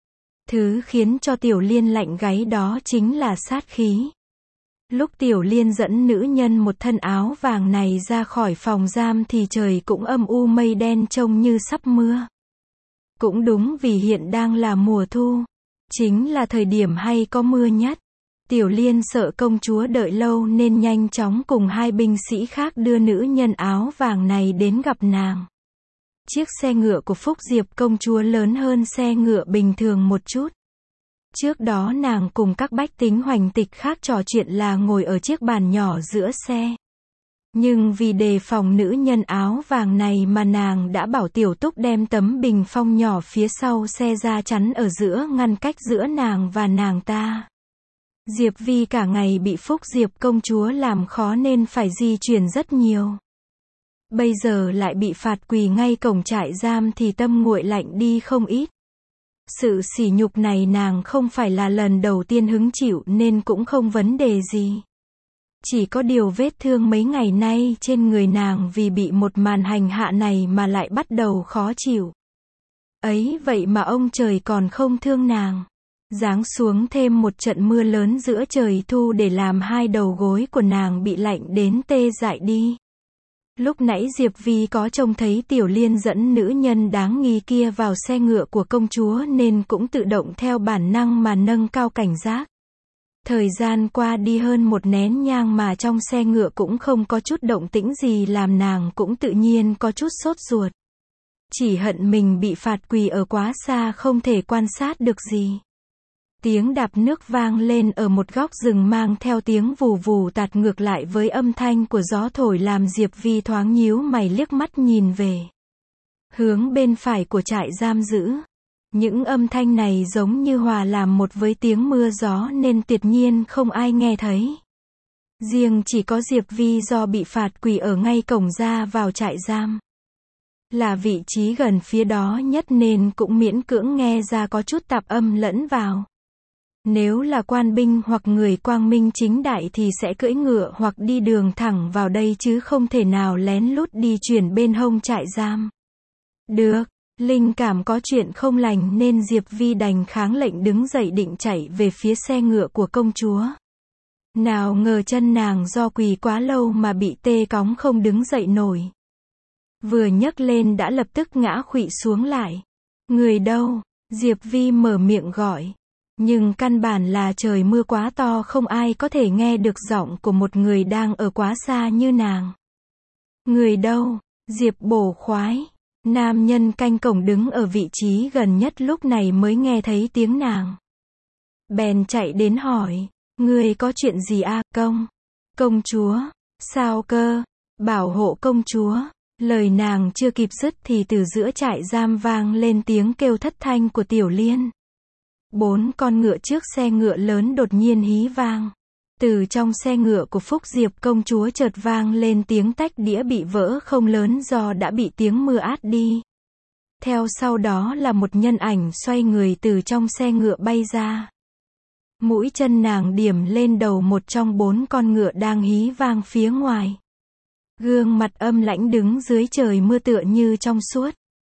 Thứ khiến cho Tiểu Liên lạnh gáy đó chính là sát khí. Lúc Tiểu Liên dẫn nữ nhân một thân áo vàng này ra khỏi phòng giam thì trời cũng âm u mây đen trông như sắp mưa. Cũng đúng vì hiện đang là mùa thu. Chính là thời điểm hay có mưa nhất. Tiểu Liên sợ công chúa đợi lâu nên nhanh chóng cùng hai binh sĩ khác đưa nữ nhân áo vàng này đến gặp nàng. Chiếc xe ngựa của Phúc Diệp công chúa lớn hơn xe ngựa bình thường một chút. Trước đó nàng cùng các bách tính hoành tịch khác trò chuyện là ngồi ở chiếc bàn nhỏ giữa xe. Nhưng vì đề phòng nữ nhân áo vàng này mà nàng đã bảo Tiểu Túc đem tấm bình phong nhỏ phía sau xe ra chắn ở giữa ngăn cách giữa nàng và nàng ta. Diệp Vi cả ngày bị Phúc Diệp công chúa làm khó nên phải di chuyển rất nhiều. Bây giờ lại bị phạt quỳ ngay cổng trại giam thì tâm nguội lạnh đi không ít. Sự sỉ nhục này nàng không phải là lần đầu tiên hứng chịu nên cũng không vấn đề gì. Chỉ có điều vết thương mấy ngày nay trên người nàng vì bị một màn hành hạ này mà lại bắt đầu khó chịu. Ấy vậy mà ông trời còn không thương nàng. Giáng xuống thêm một trận mưa lớn giữa trời thu để làm hai đầu gối của nàng bị lạnh đến tê dại đi. Lúc nãy Diệp Vi có trông thấy Tiểu Liên dẫn nữ nhân đáng nghi kia vào xe ngựa của công chúa nên cũng tự động theo bản năng mà nâng cao cảnh giác. Thời gian qua đi hơn một nén nhang mà trong xe ngựa cũng không có chút động tĩnh gì làm nàng cũng tự nhiên có chút sốt ruột. Chỉ hận mình bị phạt quỳ ở quá xa không thể quan sát được gì. Tiếng đạp nước vang lên ở một góc rừng mang theo tiếng vù vù tạt ngược lại với âm thanh của gió thổi làm Diệp Vi thoáng nhíu mày liếc mắt nhìn về hướng bên phải của trại giam giữ. Những âm thanh này giống như hòa làm một với tiếng mưa gió nên tuyệt nhiên không ai nghe thấy. Riêng chỉ có Diệp Vi do bị phạt quỳ ở ngay cổng ra vào trại giam. Là vị trí gần phía đó nhất nên cũng miễn cưỡng nghe ra có chút tạp âm lẫn vào. Nếu là quan binh hoặc người quang minh chính đại thì sẽ cưỡi ngựa hoặc đi đường thẳng vào đây chứ không thể nào lén lút đi chuyển bên hông trại giam. Được, linh cảm có chuyện không lành nên Diệp Vi đành kháng lệnh đứng dậy định chạy về phía xe ngựa của công chúa. Nào ngờ chân nàng do quỳ quá lâu mà bị tê cóng không đứng dậy nổi. Vừa nhấc lên đã lập tức ngã khuỵu xuống lại. Người đâu? Diệp Vi mở miệng gọi. Nhưng căn bản là trời mưa quá to không ai có thể nghe được giọng của một người đang ở quá xa như nàng. Người đâu? Diệp bổ khoái. Nam nhân canh cổng đứng ở vị trí gần nhất lúc này mới nghe thấy tiếng nàng. Bèn chạy đến hỏi. Người có chuyện gì à, công chúa? Sao cơ? Bảo hộ công chúa. Lời nàng chưa kịp dứt thì từ giữa trại giam vang lên tiếng kêu thất thanh của Tiểu Liên. 4 con ngựa trước xe ngựa lớn đột nhiên hí vang. Từ trong xe ngựa của Phúc Diệp công chúa chợt vang lên tiếng tách đĩa bị vỡ không lớn do đã bị tiếng mưa át đi. Theo sau đó là một nhân ảnh xoay người từ trong xe ngựa bay ra. Mũi chân nàng điểm lên đầu một trong 4 con ngựa đang hí vang phía ngoài. Gương mặt âm lãnh đứng dưới trời mưa tựa như trong suốt.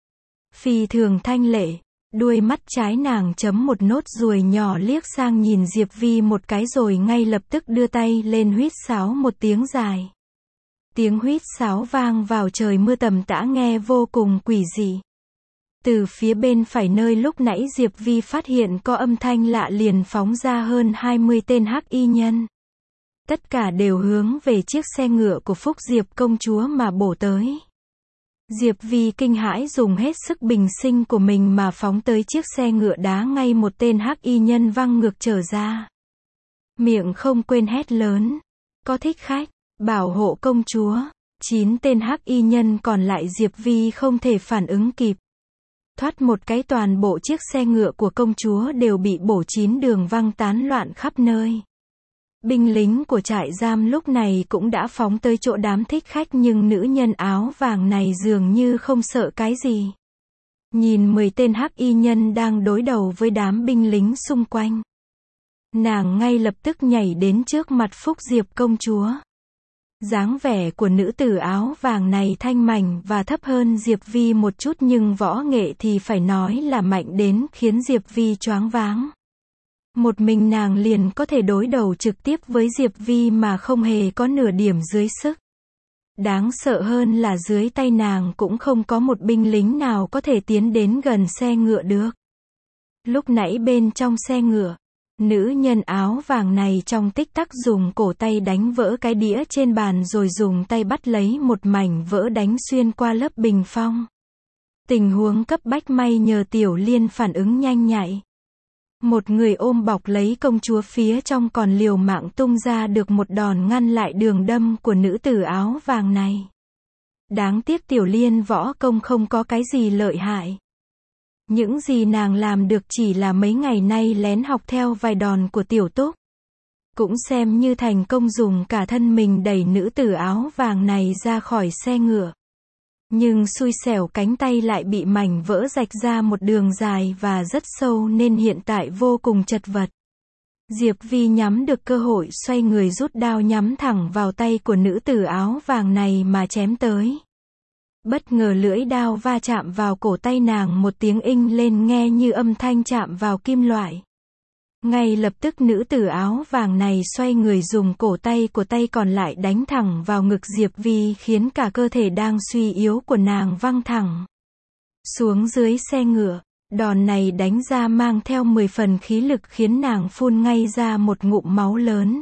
Phi thường thanh lệ. Đuôi mắt trái nàng chấm một nốt ruồi nhỏ liếc sang nhìn Diệp Vi một cái rồi ngay lập tức đưa tay lên huýt sáo một tiếng dài. Tiếng huýt sáo vang vào trời mưa tầm tã nghe vô cùng quỷ dị. Từ phía bên phải nơi lúc nãy Diệp Vi phát hiện có âm thanh lạ liền phóng ra hơn 20 tên hắc y nhân. Tất cả đều hướng về chiếc xe ngựa của Phúc Diệp công chúa mà bổ tới. Diệp Vi kinh hãi dùng hết sức bình sinh của mình mà phóng tới chiếc xe ngựa đá ngay một tên hắc y nhân văng ngược trở ra. Miệng không quên hét lớn. Có thích khách, bảo hộ công chúa. 9 tên hắc y nhân còn lại Diệp Vi không thể phản ứng kịp. Thoát một cái toàn bộ chiếc xe ngựa của công chúa đều bị bổ 9 đường văng tán loạn khắp nơi. Binh lính của trại giam lúc này cũng đã phóng tới chỗ đám thích khách nhưng nữ nhân áo vàng này dường như không sợ cái gì. Nhìn 10 tên hắc y nhân đang đối đầu với đám binh lính xung quanh. Nàng ngay lập tức nhảy đến trước mặt Phúc Diệp công chúa. Dáng vẻ của nữ tử áo vàng này thanh mảnh và thấp hơn Diệp Vi một chút, nhưng võ nghệ thì phải nói là mạnh đến khiến Diệp Vi choáng váng. Một mình nàng liền có thể đối đầu trực tiếp với Diệp Vi mà không hề có nửa điểm dưới sức. Đáng sợ hơn là dưới tay nàng cũng không có một binh lính nào có thể tiến đến gần xe ngựa được. Lúc nãy bên trong xe ngựa, nữ nhân áo vàng này trong tích tắc dùng cổ tay đánh vỡ cái đĩa trên bàn rồi dùng tay bắt lấy một mảnh vỡ đánh xuyên qua lớp bình phong. Tình huống cấp bách may nhờ Tiểu Liên phản ứng nhanh nhạy. Một người ôm bọc lấy công chúa phía trong còn liều mạng tung ra được một đòn ngăn lại đường đâm của nữ tử áo vàng này. Đáng tiếc Tiểu Liên võ công không có cái gì lợi hại. Những gì nàng làm được chỉ là mấy ngày nay lén học theo vài đòn của Tiểu Túc. Cũng xem như thành công dùng cả thân mình đẩy nữ tử áo vàng này ra khỏi xe ngựa. Nhưng xui xẻo cánh tay lại bị mảnh vỡ rạch ra một đường dài và rất sâu nên hiện tại vô cùng chật vật. Diệp Vi nhắm được cơ hội xoay người rút đao nhắm thẳng vào tay của nữ tử áo vàng này mà chém tới. Bất ngờ lưỡi đao va chạm vào cổ tay nàng, một tiếng inh lên nghe như âm thanh chạm vào kim loại. Ngay lập tức nữ tử áo vàng này xoay người dùng cổ tay của tay còn lại đánh thẳng vào ngực Diệp Vi khiến cả cơ thể đang suy yếu của nàng văng thẳng xuống dưới xe ngựa. Đòn này đánh ra mang theo 10 phần khí lực khiến nàng phun ngay ra một ngụm máu lớn.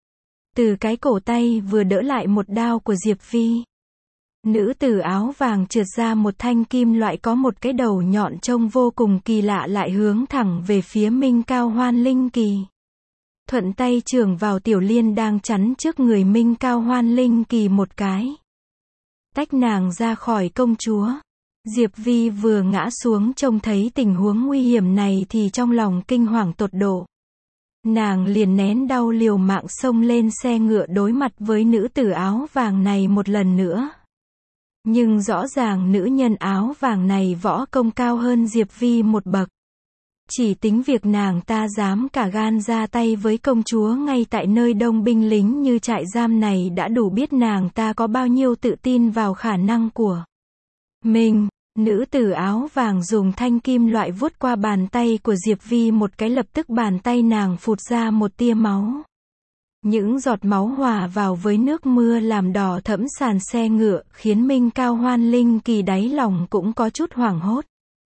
Từ cái cổ tay vừa đỡ lại một đao của Diệp Vi, nữ tử áo vàng trượt ra một thanh kim loại có một cái đầu nhọn trông vô cùng kỳ lạ lại hướng thẳng về phía Minh Cao Hoan Linh Kỳ. Thuận tay chưởng vào Tiểu Liên đang chắn trước người Minh Cao Hoan Linh Kỳ một cái. Tách nàng ra khỏi công chúa. Diệp Vi vừa ngã xuống trông thấy tình huống nguy hiểm này thì trong lòng kinh hoàng tột độ. Nàng liền nén đau liều mạng xông lên xe ngựa đối mặt với nữ tử áo vàng này một lần nữa. Nhưng rõ ràng nữ nhân áo vàng này võ công cao hơn Diệp Vi một bậc. Chỉ tính việc nàng ta dám cả gan ra tay với công chúa ngay tại nơi đông binh lính như trại giam này đã đủ biết nàng ta có bao nhiêu tự tin vào khả năng của mình. Nữ tử áo vàng dùng thanh kim loại vuốt qua bàn tay của Diệp Vi một cái, lập tức bàn tay nàng phụt ra một tia máu. Những giọt máu hòa vào với nước mưa làm đỏ thẫm sàn xe ngựa khiến Minh Cao Hoan Linh Kỳ đáy lòng cũng có chút hoảng hốt.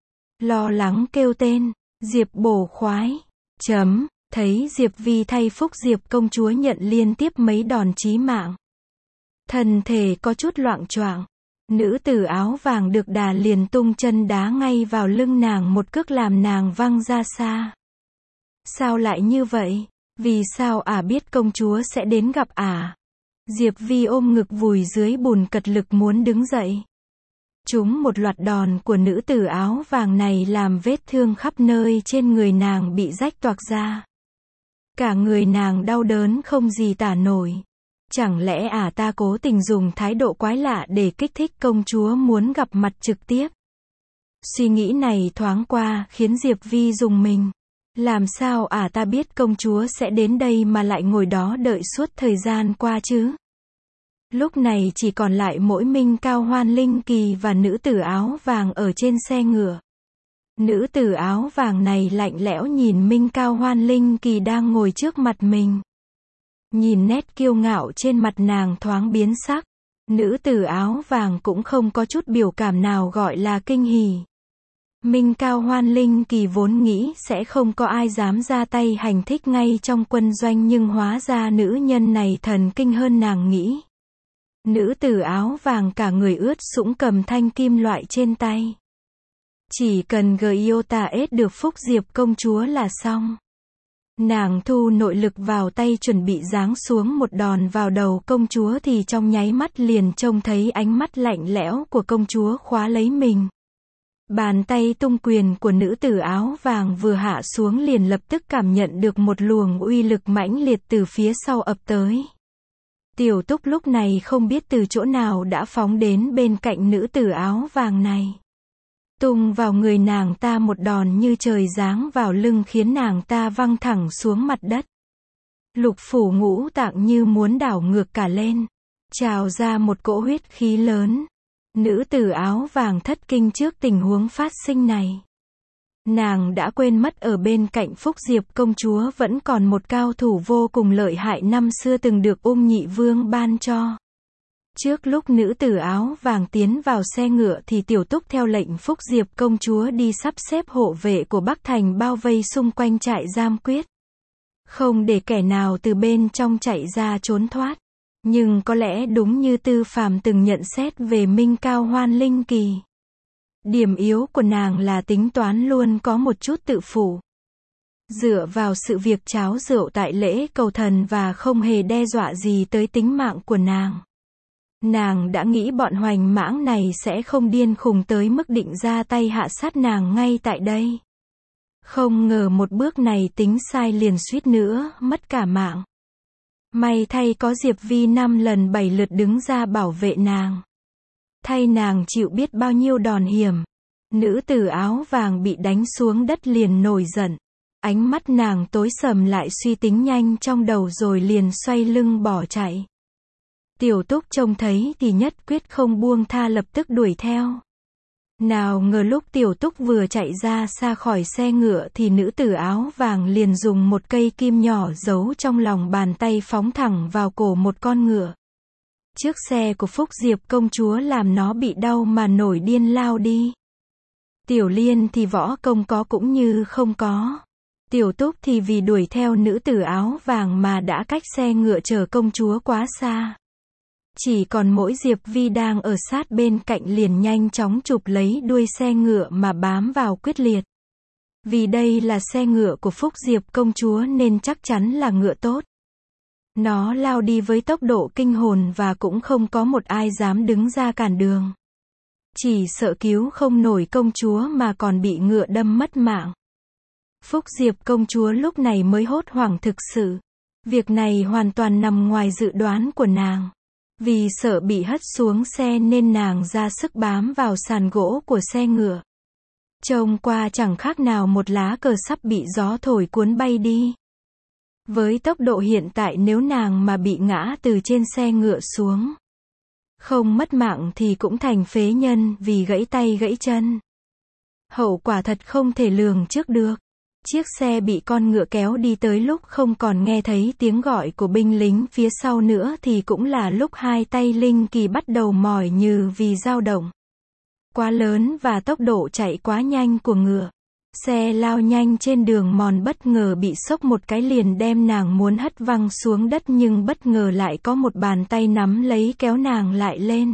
Lo lắng kêu tên, Diệp bổ khoái. Thấy Diệp Vi thay Phúc Diệp công chúa nhận liên tiếp mấy đòn chí mạng. Thân thể có chút loạng choạng. Nữ tử áo vàng được đà liền tung chân đá ngay vào lưng nàng một cước làm nàng văng ra xa. Sao lại như vậy? Vì sao ả biết công chúa sẽ đến gặp ả? Diệp Vi ôm ngực vùi dưới bùn cật lực muốn đứng dậy. Trúng một loạt đòn của nữ tử áo vàng này làm vết thương khắp nơi trên người nàng bị rách toạc ra. Cả người nàng đau đớn không gì tả nổi. Chẳng lẽ ả ta cố tình dùng thái độ quái lạ để kích thích công chúa muốn gặp mặt trực tiếp? Suy nghĩ này thoáng qua khiến Diệp Vi rùng mình. Làm sao ả ta biết công chúa sẽ đến đây mà lại ngồi đó đợi suốt thời gian qua chứ? Lúc này chỉ còn lại mỗi Minh Cao Hoan Linh Kỳ và nữ tử áo vàng ở trên xe ngựa. Nữ tử áo vàng này lạnh lẽo nhìn Minh Cao Hoan Linh Kỳ đang ngồi trước mặt mình. Nhìn nét kiêu ngạo trên mặt nàng thoáng biến sắc. Nữ tử áo vàng cũng không có chút biểu cảm nào gọi là kinh hỉ. Minh Cao Hoan Linh Kỳ vốn nghĩ sẽ không có ai dám ra tay hành thích ngay trong quân doanh, nhưng hóa ra nữ nhân này thần kinh hơn nàng nghĩ. Nữ tử áo vàng cả người ướt sũng cầm thanh kim loại trên tay. Chỉ cần Giota ết được Phúc Diệp công chúa là xong. Nàng thu nội lực vào tay chuẩn bị giáng xuống một đòn vào đầu công chúa thì trong nháy mắt liền trông thấy ánh mắt lạnh lẽo của công chúa khóa lấy mình. Bàn tay tung quyền của nữ tử áo vàng vừa hạ xuống liền lập tức cảm nhận được một luồng uy lực mãnh liệt từ phía sau ập tới. Tiểu Túc lúc này không biết từ chỗ nào đã phóng đến bên cạnh nữ tử áo vàng này. tung vào người nàng ta một đòn như trời giáng vào lưng khiến nàng ta văng thẳng xuống mặt đất. Lục phủ ngũ tạng như muốn đảo ngược cả lên, trào ra một cỗ huyết khí lớn. Nữ tử áo vàng thất kinh trước tình huống phát sinh này. Nàng đã quên mất ở bên cạnh Phúc Diệp công chúa vẫn còn một cao thủ vô cùng lợi hại năm xưa từng được Ung Nhị Vương ban cho. Trước lúc nữ tử áo vàng tiến vào xe ngựa thì Tiểu Túc theo lệnh Phúc Diệp công chúa đi sắp xếp hộ vệ của Bắc Thành bao vây xung quanh trại giam Quyết. Không để kẻ nào từ bên trong chạy ra trốn thoát. Nhưng có lẽ đúng như Tư Phàm từng nhận xét về Minh Cao Hoan Linh Kỳ. Điểm yếu của nàng là tính toán luôn có một chút tự phụ. Dựa vào sự việc cháo rượu tại lễ cầu thần và không hề đe dọa gì tới tính mạng của nàng. Nàng đã nghĩ bọn hoành mãng này sẽ không điên khùng tới mức định ra tay hạ sát nàng ngay tại đây. Không ngờ một bước này tính sai liền suýt nữa mất cả mạng. May thay có Diệp Vi 5 lần 7 lượt đứng ra bảo vệ nàng. Thay nàng chịu biết bao nhiêu đòn hiểm. Nữ tử áo vàng bị đánh xuống đất liền nổi giận. Ánh mắt nàng tối sầm lại suy tính nhanh trong đầu rồi liền xoay lưng bỏ chạy. Tiểu Túc trông thấy thì nhất quyết không buông tha lập tức đuổi theo. Nào ngờ lúc Tiểu Túc vừa chạy ra xa khỏi xe ngựa thì nữ tử áo vàng liền dùng một cây kim nhỏ giấu trong lòng bàn tay phóng thẳng vào cổ một con ngựa. Chiếc xe của Phúc Diệp công chúa làm nó bị đau mà nổi điên lao đi. Tiểu Liên thì võ công có cũng như không có. Tiểu Túc thì vì đuổi theo nữ tử áo vàng mà đã cách xe ngựa chở công chúa quá xa. Chỉ còn mỗi Diệp Vi đang ở sát bên cạnh liền nhanh chóng chụp lấy đuôi xe ngựa mà bám vào quyết liệt. Vì đây là xe ngựa của Phúc Diệp công chúa nên chắc chắn là ngựa tốt. Nó lao đi với tốc độ kinh hồn và cũng không có một ai dám đứng ra cản đường. Chỉ sợ cứu không nổi công chúa mà còn bị ngựa đâm mất mạng. Phúc Diệp công chúa lúc này mới hốt hoảng thực sự. Việc này hoàn toàn nằm ngoài dự đoán của nàng. Vì sợ bị hất xuống xe nên nàng ra sức bám vào sàn gỗ của xe ngựa. Trông qua chẳng khác nào một lá cờ sắp bị gió thổi cuốn bay đi. Với tốc độ hiện tại nếu nàng mà bị ngã từ trên xe ngựa xuống, không mất mạng thì cũng thành phế nhân vì gãy tay gãy chân. Hậu quả thật không thể lường trước được. Chiếc xe bị con ngựa kéo đi tới lúc không còn nghe thấy tiếng gọi của binh lính phía sau nữa thì cũng là lúc hai tay Linh Kỳ bắt đầu mỏi như vì dao động. Quá lớn và tốc độ chạy quá nhanh của ngựa. Xe lao nhanh trên đường mòn bất ngờ bị sốc một cái liền đem nàng muốn hất văng xuống đất nhưng bất ngờ lại có một bàn tay nắm lấy kéo nàng lại lên.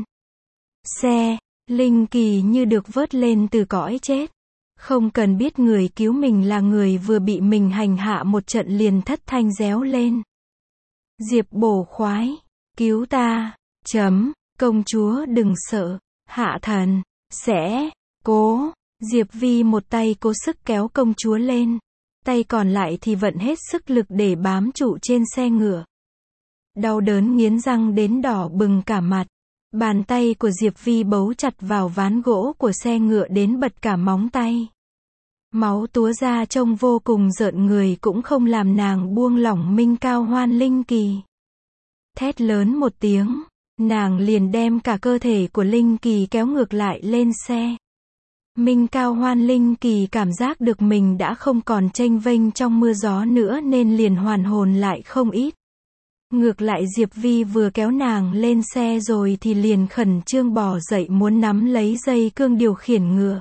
Xe, Linh Kỳ như được vớt lên từ cõi chết. Không cần biết người cứu mình là người vừa bị mình hành hạ một trận liền thất thanh réo lên. Diệp bổ khoái, cứu ta, công chúa đừng sợ, hạ thần, sẽ, cố. Diệp Vi một tay cố sức kéo công chúa lên. Tay còn lại thì vận hết sức lực để bám trụ trên xe ngựa. Đau đớn nghiến răng đến đỏ bừng cả mặt. Bàn tay của Diệp Vi bấu chặt vào ván gỗ của xe ngựa đến bật cả móng tay. Máu túa ra trông vô cùng rợn người cũng không làm nàng buông lỏng Minh Cao Hoan Linh Kỳ. Thét lớn một tiếng, nàng liền đem cả cơ thể của Linh Kỳ kéo ngược lại lên xe. Minh Cao Hoan Linh Kỳ cảm giác được mình đã không còn chênh vênh trong mưa gió nữa nên liền hoàn hồn lại không ít. Ngược lại Diệp Vi vừa kéo nàng lên xe rồi thì liền khẩn trương bò dậy muốn nắm lấy dây cương điều khiển ngựa.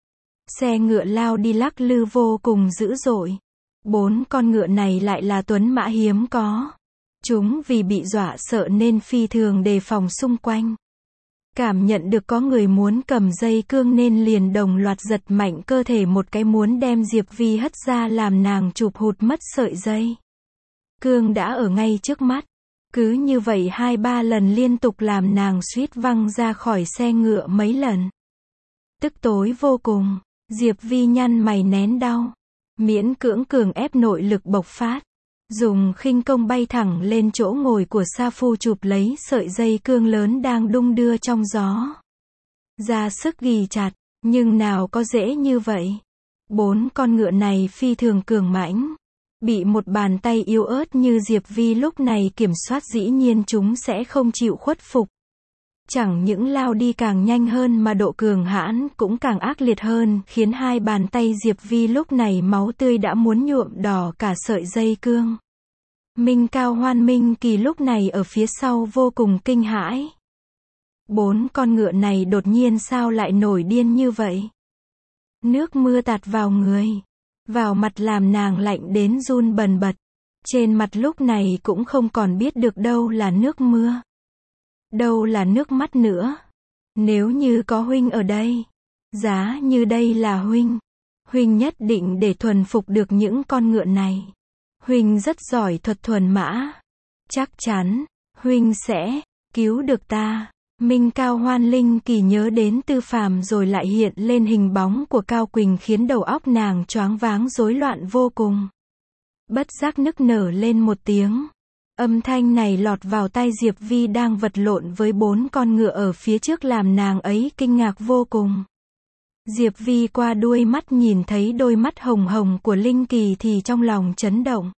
Xe ngựa lao đi lắc lư vô cùng dữ dội. 4 con ngựa này lại là tuấn mã hiếm có. Chúng vì bị dọa sợ nên phi thường đề phòng xung quanh. Cảm nhận được có người muốn cầm dây cương nên liền đồng loạt giật mạnh cơ thể một cái muốn đem Diệp Vi hất ra làm nàng chụp hụt mất sợi dây. Cương đã ở ngay trước mắt. Cứ như vậy 2-3 lần liên tục làm nàng suýt văng ra khỏi xe ngựa mấy lần. Tức tối vô cùng, Diệp Vi nhăn mày nén đau. Miễn cưỡng cường ép nội lực bộc phát. Dùng khinh công bay thẳng lên chỗ ngồi của Sa Phu chụp lấy sợi dây cương lớn đang đung đưa trong gió. Ra sức ghi chặt, Nhưng nào có dễ như vậy. 4 con ngựa này phi thường cường mãnh. Bị một bàn tay yếu ớt như Diệp Vi lúc này kiểm soát dĩ nhiên chúng sẽ không chịu khuất phục. Chẳng những lao đi càng nhanh hơn mà độ cường hãn cũng càng ác liệt hơn, khiến hai bàn tay Diệp Vi lúc này máu tươi đã muốn nhuộm đỏ cả sợi dây cương. Minh Cao Hoan Minh Kỳ lúc này ở phía sau vô cùng kinh hãi. 4 con ngựa này đột nhiên sao lại nổi điên như vậy? Nước mưa tạt vào người, vào mặt làm nàng lạnh đến run bần bật. Trên mặt lúc này cũng không còn biết được đâu là nước mưa, đâu là nước mắt nữa. Nếu như có huynh ở đây, giá như đây là huynh, huynh nhất định để thuần phục được những con ngựa này. Huynh rất giỏi thuật thuần mã, chắc chắn huynh sẽ cứu được ta. Minh Cao Hoan Linh Kỳ nhớ đến Tư Phàm rồi lại hiện lên hình bóng của Cao Quỳnh khiến đầu óc nàng choáng váng rối loạn vô cùng. Bất giác nức nở lên một tiếng. Âm thanh này lọt vào tai Diệp Vi đang vật lộn với 4 con ngựa ở phía trước làm nàng ấy kinh ngạc vô cùng. Diệp Vi qua đuôi mắt nhìn thấy đôi mắt hồng hồng của Linh Kỳ thì trong lòng chấn động.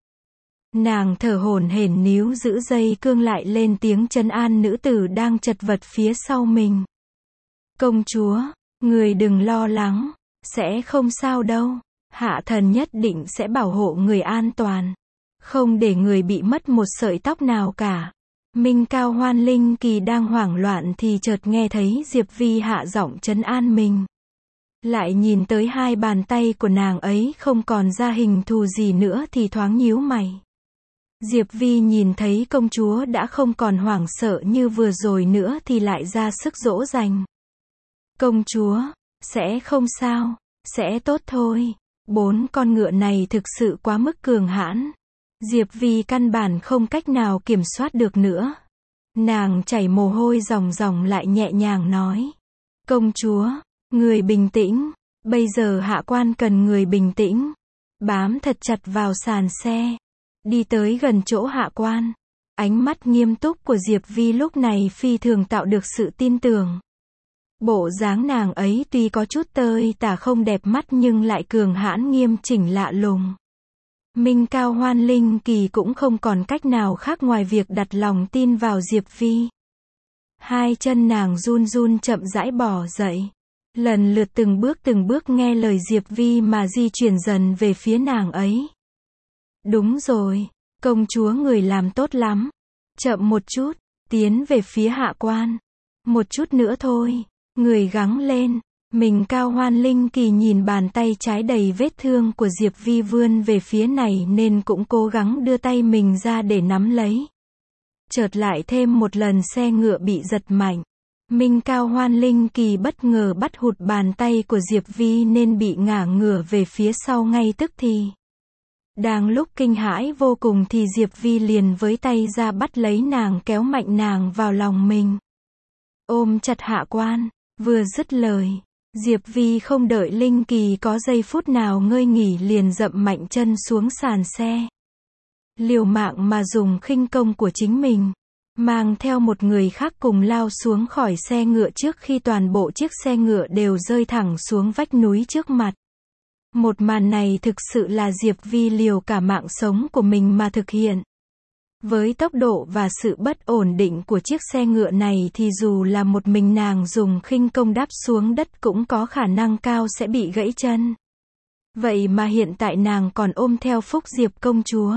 Nàng thở hổn hển níu giữ dây cương lại lên tiếng trấn an nữ tử đang chật vật phía sau mình. Công chúa, người đừng lo lắng, sẽ không sao đâu, hạ thần nhất định sẽ bảo hộ người an toàn, không để người bị mất một sợi tóc nào cả. Minh Cao Hoan Linh Kỳ đang hoảng loạn thì chợt nghe thấy Diệp Vi hạ giọng trấn an mình. Lại nhìn tới hai bàn tay của nàng ấy không còn ra hình thù gì nữa thì thoáng nhíu mày. Diệp Vi nhìn thấy công chúa đã không còn hoảng sợ như vừa rồi nữa thì lại ra sức dỗ dành. Công chúa, sẽ không sao, sẽ tốt thôi. 4 con ngựa này thực sự quá mức cường hãn. Diệp Vi căn bản không cách nào kiểm soát được nữa. Nàng chảy mồ hôi ròng ròng lại nhẹ nhàng nói. Công chúa, người bình tĩnh, bây giờ hạ quan cần người bình tĩnh. Bám thật chặt vào sàn xe. Đi tới gần chỗ hạ quan. Ánh mắt nghiêm túc của Diệp Vi lúc này phi thường tạo được sự tin tưởng. Bộ dáng nàng ấy tuy có chút tơi tả không đẹp mắt nhưng lại cường hãn nghiêm chỉnh lạ lùng. Minh Cao Hoan Linh Kỳ cũng không còn cách nào khác ngoài việc đặt lòng tin vào Diệp Vi. Hai chân nàng run run chậm rãi bò dậy. Lần lượt từng bước nghe lời Diệp Vi mà di chuyển dần về phía nàng ấy. Đúng rồi, công chúa người làm tốt lắm. Chậm một chút, tiến về phía hạ quan. Một chút nữa thôi, người gắng lên. Mình Cao Hoan Linh Kỳ nhìn bàn tay trái đầy vết thương của Diệp Vi vươn về phía này nên cũng cố gắng đưa tay mình ra để nắm lấy. Chợt lại thêm một lần xe ngựa bị giật mạnh. Minh Cao Hoan Linh Kỳ bất ngờ bắt hụt bàn tay của Diệp Vi nên bị ngả ngửa về phía sau ngay tức thì. Đang lúc kinh hãi vô cùng thì Diệp Vi liền với tay ra bắt lấy nàng kéo mạnh nàng vào lòng mình. Ôm chặt hạ quan, vừa dứt lời. Diệp Vi không đợi Linh Kỳ có giây phút nào ngơi nghỉ liền dậm mạnh chân xuống sàn xe. Liều mạng mà dùng khinh công của chính mình. Mang theo một người khác cùng lao xuống khỏi xe ngựa trước khi toàn bộ chiếc xe ngựa đều rơi thẳng xuống vách núi trước mặt. Một màn này thực sự là Diệp Vi liều cả mạng sống của mình mà thực hiện. Với tốc độ và sự bất ổn định của chiếc xe ngựa này thì dù là một mình nàng dùng khinh công đáp xuống đất cũng có khả năng cao sẽ bị gãy chân. Vậy mà hiện tại nàng còn ôm theo Phúc Diệp công chúa.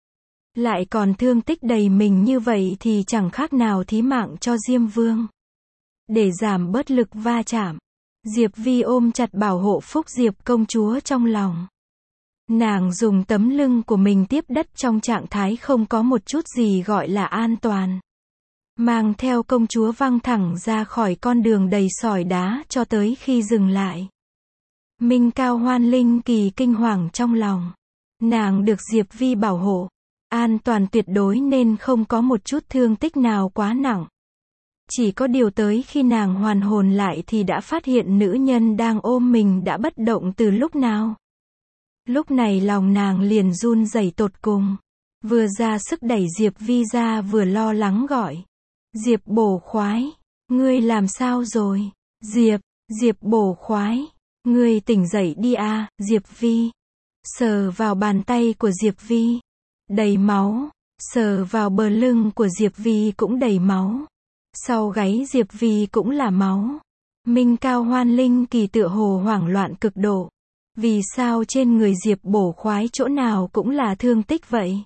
Lại còn thương tích đầy mình như vậy thì chẳng khác nào thí mạng cho Diêm Vương. Để giảm bớt lực va chạm, Diệp Vi ôm chặt bảo hộ Phúc Diệp công chúa trong lòng. Nàng dùng tấm lưng của mình tiếp đất trong trạng thái không có một chút gì gọi là an toàn. Mang theo công chúa văng thẳng ra khỏi con đường đầy sỏi đá cho tới khi dừng lại. Minh Cao Hoan Linh Kỳ kinh hoàng trong lòng. Nàng được Diệp Vi bảo hộ, an toàn tuyệt đối nên không có một chút thương tích nào quá nặng. Chỉ có điều tới khi nàng hoàn hồn lại thì đã phát hiện nữ nhân đang ôm mình đã bất động từ lúc nào. Lúc này lòng nàng liền run rẩy tột cùng. Vừa ra sức đẩy Diệp Vi ra vừa lo lắng gọi. Diệp bổ khoái, ngươi làm sao rồi? Diệp, Diệp bổ khoái, ngươi tỉnh dậy đi a, Diệp Vi. Sờ vào bàn tay của Diệp Vi, đầy máu, sờ vào bờ lưng của Diệp Vi cũng đầy máu. Sau gáy Diệp Vi cũng là máu. Minh Cao Hoan Linh Kỳ tựa hồ hoảng loạn cực độ. Vì sao trên người Diệp bổ khoái chỗ nào cũng là thương tích vậy?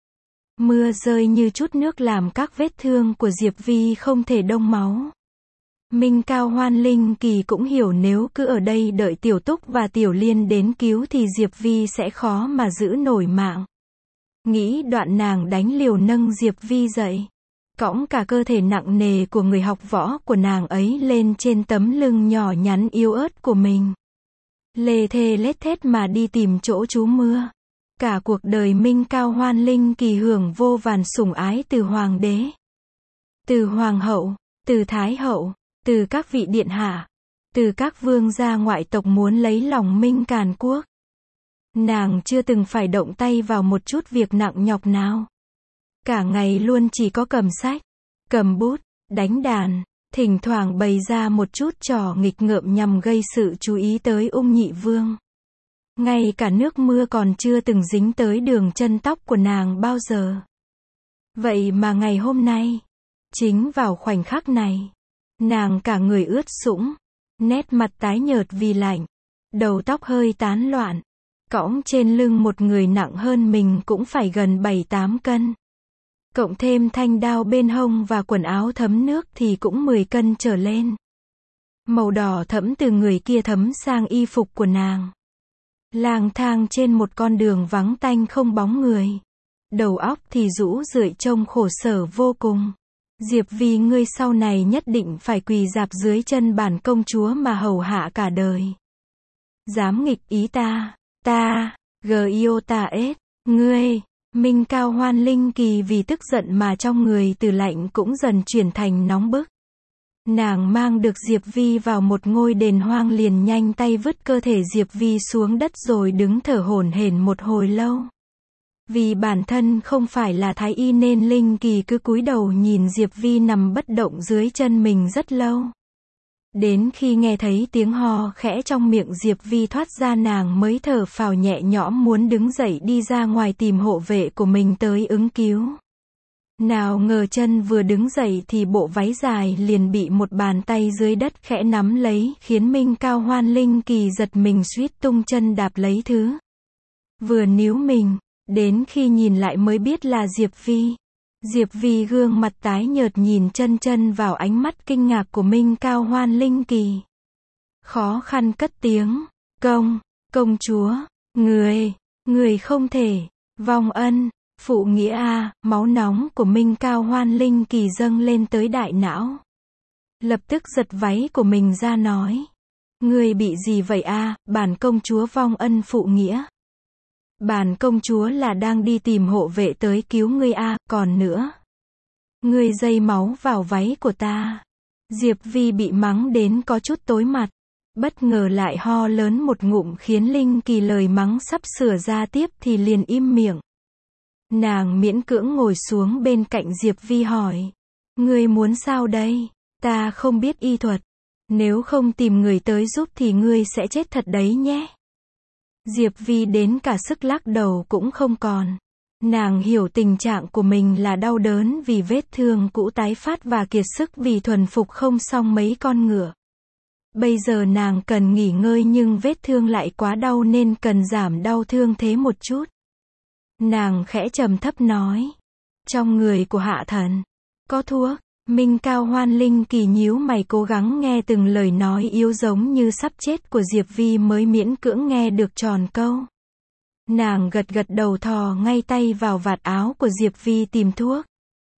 Mưa rơi như chút nước làm các vết thương của Diệp Vi không thể đông máu. Minh Cao Hoan Linh Kỳ cũng hiểu nếu cứ ở đây đợi Tiểu Túc và Tiểu Liên đến cứu thì Diệp Vi sẽ khó mà giữ nổi mạng. Nghĩ đoạn nàng đánh liều nâng Diệp Vi dậy. Cõng cả cơ thể nặng nề của người học võ của nàng ấy lên trên tấm lưng nhỏ nhắn yếu ớt của mình. Lê thê lết thết mà đi tìm chỗ trú mưa. Cả cuộc đời Minh Cao Hoan Linh Kỳ hưởng vô vàn sủng ái từ hoàng đế, từ hoàng hậu, từ thái hậu, từ các vị điện hạ, từ các vương gia ngoại tộc muốn lấy lòng Minh Càn Quốc. Nàng chưa từng phải động tay vào một chút việc nặng nhọc nào. Cả ngày luôn chỉ có cầm sách, cầm bút, đánh đàn, thỉnh thoảng bày ra một chút trò nghịch ngợm nhằm gây sự chú ý tới Ung Nhị Vương. Ngay cả nước mưa còn chưa từng dính tới đường chân tóc của nàng bao giờ. Vậy mà ngày hôm nay, chính vào khoảnh khắc này, nàng cả người ướt sũng, nét mặt tái nhợt vì lạnh, đầu tóc hơi tán loạn, cõng trên lưng một người nặng hơn mình cũng phải gần 7-8 cân. Cộng thêm thanh đao bên hông và quần áo thấm nước thì cũng 10 cân trở lên. Màu đỏ thẫm từ người kia thấm sang y phục của nàng. Lang thang trên một con đường vắng tanh không bóng người. Đầu óc thì rũ rượi trông khổ sở vô cùng. Diệp Vi, ngươi sau này nhất định phải quỳ rạp dưới chân bản công chúa mà hầu hạ cả đời. Dám nghịch ý ta, Giota-S, ngươi. Minh Cao Hoan Linh Kỳ vì tức giận mà trong người từ lạnh cũng dần chuyển thành nóng bức. Nàng mang được Diệp Vi vào một ngôi đền hoang liền nhanh tay vứt cơ thể Diệp Vi xuống đất rồi đứng thở hổn hển một hồi lâu. Vì bản thân không phải là thái y nên Linh Kỳ cứ cúi đầu nhìn Diệp Vi nằm bất động dưới chân mình rất lâu. Đến khi nghe thấy tiếng ho khẽ trong miệng Diệp Vi thoát ra nàng mới thở phào nhẹ nhõm muốn đứng dậy đi ra ngoài tìm hộ vệ của mình tới ứng cứu. Nào ngờ chân vừa đứng dậy thì bộ váy dài liền bị một bàn tay dưới đất khẽ nắm lấy, khiến Minh Cao Hoan Linh Kỳ giật mình suýt tung chân đạp lấy thứ. Vừa níu mình, đến khi nhìn lại mới biết là Diệp Vi. Diệp Vi gương mặt tái nhợt nhìn chân vào ánh mắt kinh ngạc của Minh Cao Hoan Linh Kỳ. Khó khăn cất tiếng, công chúa, người không thể, vong ân, phụ nghĩa a, máu nóng của Minh Cao Hoan Linh Kỳ dâng lên tới đại não. Lập tức giật váy của mình ra nói. Ngươi bị gì vậy a, bản công chúa vong ân phụ nghĩa. Bản công chúa là đang đi tìm hộ vệ tới cứu ngươi a, còn nữa. Ngươi dây máu vào váy của ta. Diệp Vi bị mắng đến có chút tối mặt. Bất ngờ lại ho lớn một ngụm khiến Linh Kỳ lời mắng sắp sửa ra tiếp thì liền im miệng. Nàng miễn cưỡng ngồi xuống bên cạnh Diệp Vi hỏi. Ngươi muốn sao đây? Ta không biết y thuật. Nếu không tìm người tới giúp thì ngươi sẽ chết thật đấy nhé. Diệp Vi đến cả sức lắc đầu cũng không còn. Nàng hiểu tình trạng của mình là đau đớn vì vết thương cũ tái phát và kiệt sức vì thuần phục không xong mấy con ngựa. Bây giờ nàng cần nghỉ ngơi nhưng vết thương lại quá đau nên cần giảm đau thương thế một chút. Nàng khẽ trầm thấp nói. Trong người của hạ thần, có thuốc. Minh Cao Hoan Linh Kỳ nhíu mày cố gắng nghe từng lời nói yếu giống như sắp chết của Diệp Vi mới miễn cưỡng nghe được tròn câu. Nàng gật đầu thò ngay tay vào vạt áo của Diệp Vi tìm thuốc.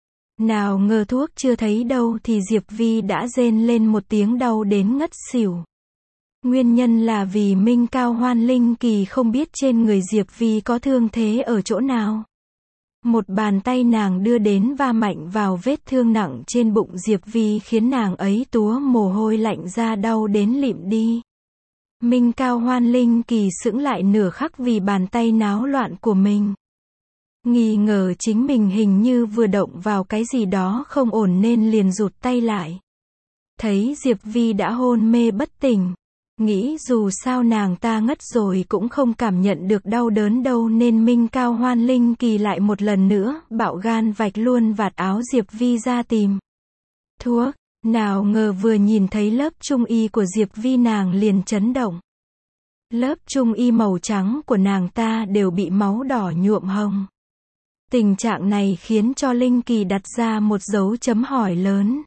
Nào ngờ thuốc chưa thấy đâu thì Diệp Vi đã rên lên một tiếng đau đến ngất xỉu. Nguyên nhân là vì Minh Cao Hoan Linh Kỳ không biết trên người Diệp Vi có thương thế ở chỗ nào. Một bàn tay nàng đưa đến va mạnh vào vết thương nặng trên bụng Diệp Vi khiến nàng ấy túa mồ hôi lạnh ra đau đến lịm đi. Minh Cao Hoan Linh Kỳ sững lại nửa khắc vì bàn tay náo loạn của mình. Nghi ngờ chính mình hình như vừa động vào cái gì đó không ổn nên liền rụt tay lại. Thấy Diệp Vi đã hôn mê bất tỉnh. Nghĩ dù sao nàng ta ngất rồi cũng không cảm nhận được đau đớn đâu nên Minh Cao Hoan Linh Kỳ lại một lần nữa, bạo gan vạch luôn vạt áo Diệp Vi ra tìm thuốc. Nào ngờ vừa nhìn thấy lớp trung y của Diệp Vi nàng liền chấn động. Lớp trung y màu trắng của nàng ta đều bị máu đỏ nhuộm hồng. Tình trạng này khiến cho Linh Kỳ đặt ra một dấu chấm hỏi lớn.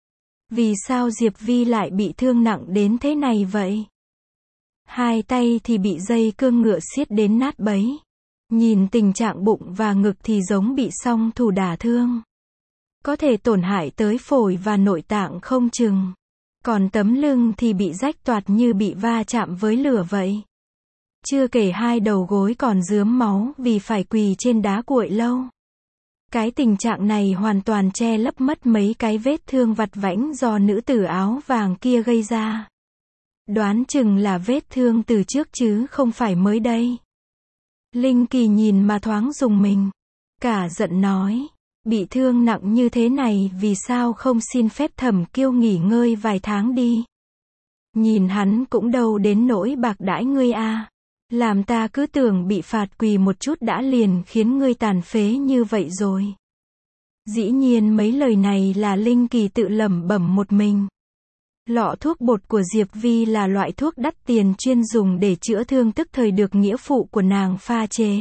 Vì sao Diệp Vi lại bị thương nặng đến thế này vậy? Hai tay thì bị dây cương ngựa siết đến nát bấy. Nhìn tình trạng bụng và ngực thì giống bị song thủ đả thương. Có thể tổn hại tới phổi và nội tạng không chừng. Còn tấm lưng thì bị rách toạc như bị va chạm với lửa vậy. Chưa kể hai đầu gối còn rướm máu vì phải quỳ trên đá cuội lâu. Cái tình trạng này hoàn toàn che lấp mất mấy cái vết thương vặt vãnh do nữ tử áo vàng kia gây ra. Đoán chừng là vết thương từ trước chứ không phải mới đây. Linh Kỳ nhìn mà thoáng rùng mình. Cả giận nói, bị thương nặng như thế này vì sao không xin phép Thẩm Kiêu nghỉ ngơi vài tháng đi. Nhìn hắn cũng đâu đến nỗi bạc đãi ngươi a. Làm ta cứ tưởng bị phạt quỳ một chút đã liền khiến ngươi tàn phế như vậy rồi. Dĩ nhiên mấy lời này là Linh Kỳ tự lẩm bẩm một mình. Lọ thuốc bột của Diệp Vi là loại thuốc đắt tiền chuyên dùng để chữa thương tức thời được nghĩa phụ của nàng pha chế.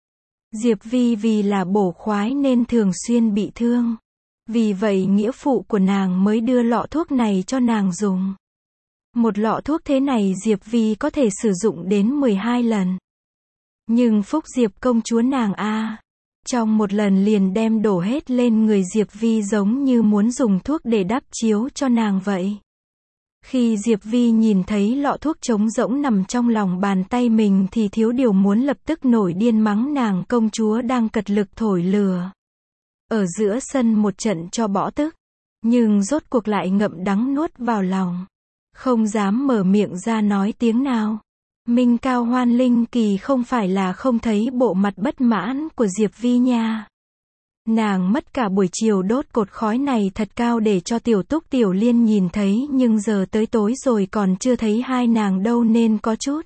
Diệp Vi vì là bổ khoái nên thường xuyên bị thương. Vì vậy nghĩa phụ của nàng mới đưa lọ thuốc này cho nàng dùng. Một lọ thuốc thế này Diệp Vi có thể sử dụng đến 12 lần. Nhưng phúc Diệp công chúa nàng trong một lần liền đem đổ hết lên người Diệp Vi giống như muốn dùng thuốc để đắp chiếu cho nàng vậy. Khi Diệp Vi nhìn thấy lọ thuốc trống rỗng nằm trong lòng bàn tay mình thì thiếu điều muốn lập tức nổi điên mắng nàng công chúa đang cật lực thổi lửa. Ở giữa sân một trận cho bỏ tức. Nhưng rốt cuộc lại ngậm đắng nuốt vào lòng. Không dám mở miệng ra nói tiếng nào. Minh Cao Hoan Linh Kỳ không phải là không thấy bộ mặt bất mãn của Diệp Vi nha. Nàng mất cả buổi chiều đốt cột khói này thật cao để cho Tiểu Túc Tiểu Liên nhìn thấy nhưng giờ tới tối rồi còn chưa thấy hai nàng đâu nên có chút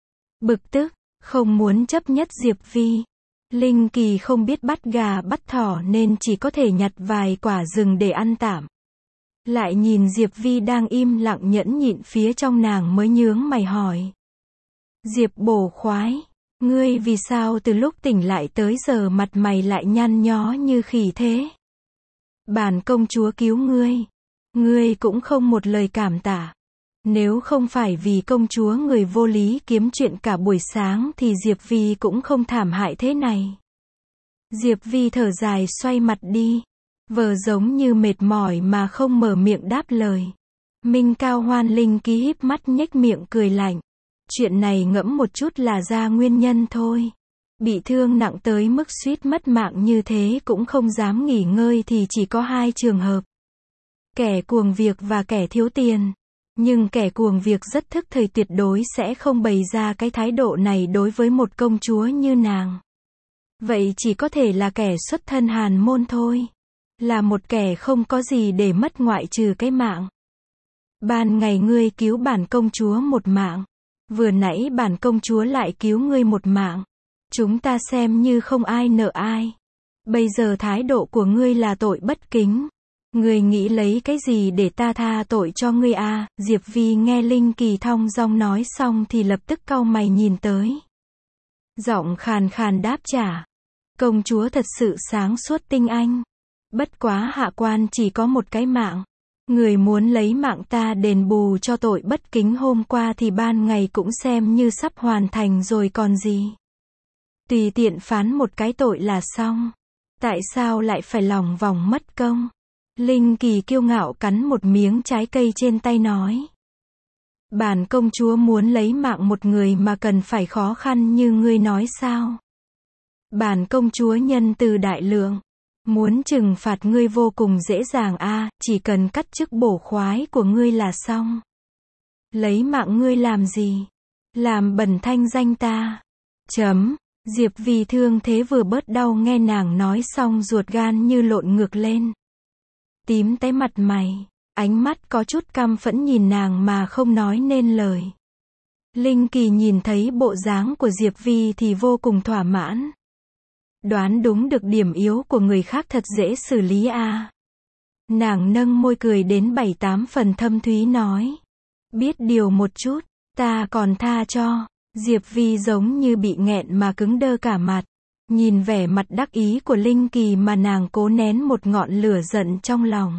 bực tức, không muốn chấp nhất Diệp Vi. Linh Kỳ không biết bắt gà bắt thỏ nên chỉ có thể nhặt vài quả rừng để ăn tạm. Lại nhìn Diệp Vi đang im lặng nhẫn nhịn phía trong nàng mới nhướng mày hỏi. Diệp bổ khoái, ngươi vì sao từ lúc tỉnh lại tới giờ mặt mày lại nhăn nhó như khỉ thế? Bản công chúa cứu ngươi. Ngươi cũng không một lời cảm tạ. Nếu không phải vì công chúa người vô lý kiếm chuyện cả buổi sáng thì Diệp Vi cũng không thảm hại thế này. Diệp Vi thở dài xoay mặt đi. Vờ giống như mệt mỏi mà không mở miệng đáp lời. Minh Cao Hoan Linh Ký híp mắt nhếch miệng cười lạnh. Chuyện này ngẫm một chút là ra nguyên nhân thôi. Bị thương nặng tới mức suýt mất mạng như thế cũng không dám nghỉ ngơi thì chỉ có hai trường hợp. Kẻ cuồng việc và kẻ thiếu tiền. Nhưng kẻ cuồng việc rất thức thời tuyệt đối sẽ không bày ra cái thái độ này đối với một công chúa như nàng. Vậy chỉ có thể là kẻ xuất thân hàn môn thôi. Là một kẻ không có gì để mất ngoại trừ cái mạng. Ban ngày ngươi cứu bản công chúa một mạng. Vừa nãy bản công chúa lại cứu ngươi một mạng. Chúng ta xem như không ai nợ ai. Bây giờ thái độ của ngươi là tội bất kính. Ngươi nghĩ lấy cái gì để ta tha tội cho ngươi à? Diệp Vi nghe Linh Kỳ thong dong nói xong thì lập tức cau mày nhìn tới. Giọng khàn khàn đáp trả. Công chúa thật sự sáng suốt tinh anh. Bất quá hạ quan chỉ có một cái mạng. Người muốn lấy mạng ta đền bù cho tội bất kính hôm qua thì ban ngày cũng xem như sắp hoàn thành rồi còn gì. Tùy tiện phán một cái tội là xong. Tại sao lại phải lòng vòng mất công? Linh Kỳ kiêu ngạo cắn một miếng trái cây trên tay nói. Bản công chúa muốn lấy mạng một người mà cần phải khó khăn như ngươi nói sao? Bản công chúa nhân từ đại lượng. Muốn trừng phạt ngươi vô cùng dễ dàng chỉ cần cắt chức bổ khoái của ngươi là xong. Lấy mạng ngươi làm gì? Làm bẩn thanh danh ta. Diệp Vi thương thế vừa bớt đau nghe nàng nói xong ruột gan như lộn ngược lên. Tím tái mặt mày. ánh mắt có chút căm phẫn nhìn nàng mà không nói nên lời. Linh Kỳ nhìn thấy bộ dáng của Diệp Vi thì vô cùng thỏa mãn. Đoán đúng được điểm yếu của người khác thật dễ xử lý à. Nàng nâng môi cười đến 7-8 phần thâm thúy nói. Biết điều một chút, ta còn tha cho. Diệp Vi giống như bị nghẹn mà cứng đơ cả mặt. Nhìn vẻ mặt đắc ý của Linh Kỳ mà nàng cố nén một ngọn lửa giận trong lòng.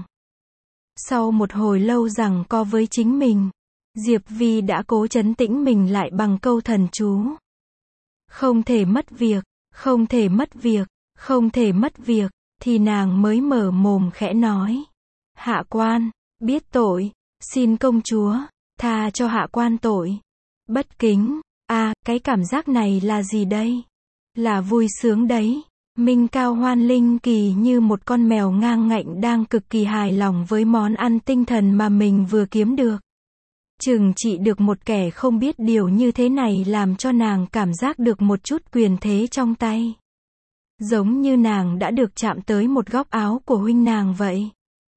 Sau một hồi lâu giằng co với chính mình, Diệp Vi đã cố trấn tĩnh mình lại bằng câu thần chú. Không thể mất việc, không thể mất việc, không thể mất việc, thì nàng mới mở mồm khẽ nói. Hạ quan, biết tội, xin công chúa, tha cho hạ quan tội. Bất kính, cái cảm giác này là gì đây? Là vui sướng đấy. Minh Cao Hoan Linh Kỳ như một con mèo ngang ngạnh đang cực kỳ hài lòng với món ăn tinh thần mà mình vừa kiếm được. Trừng trị được một kẻ không biết điều như thế này làm cho nàng cảm giác được một chút quyền thế trong tay. Giống như nàng đã được chạm tới một góc áo của huynh nàng vậy.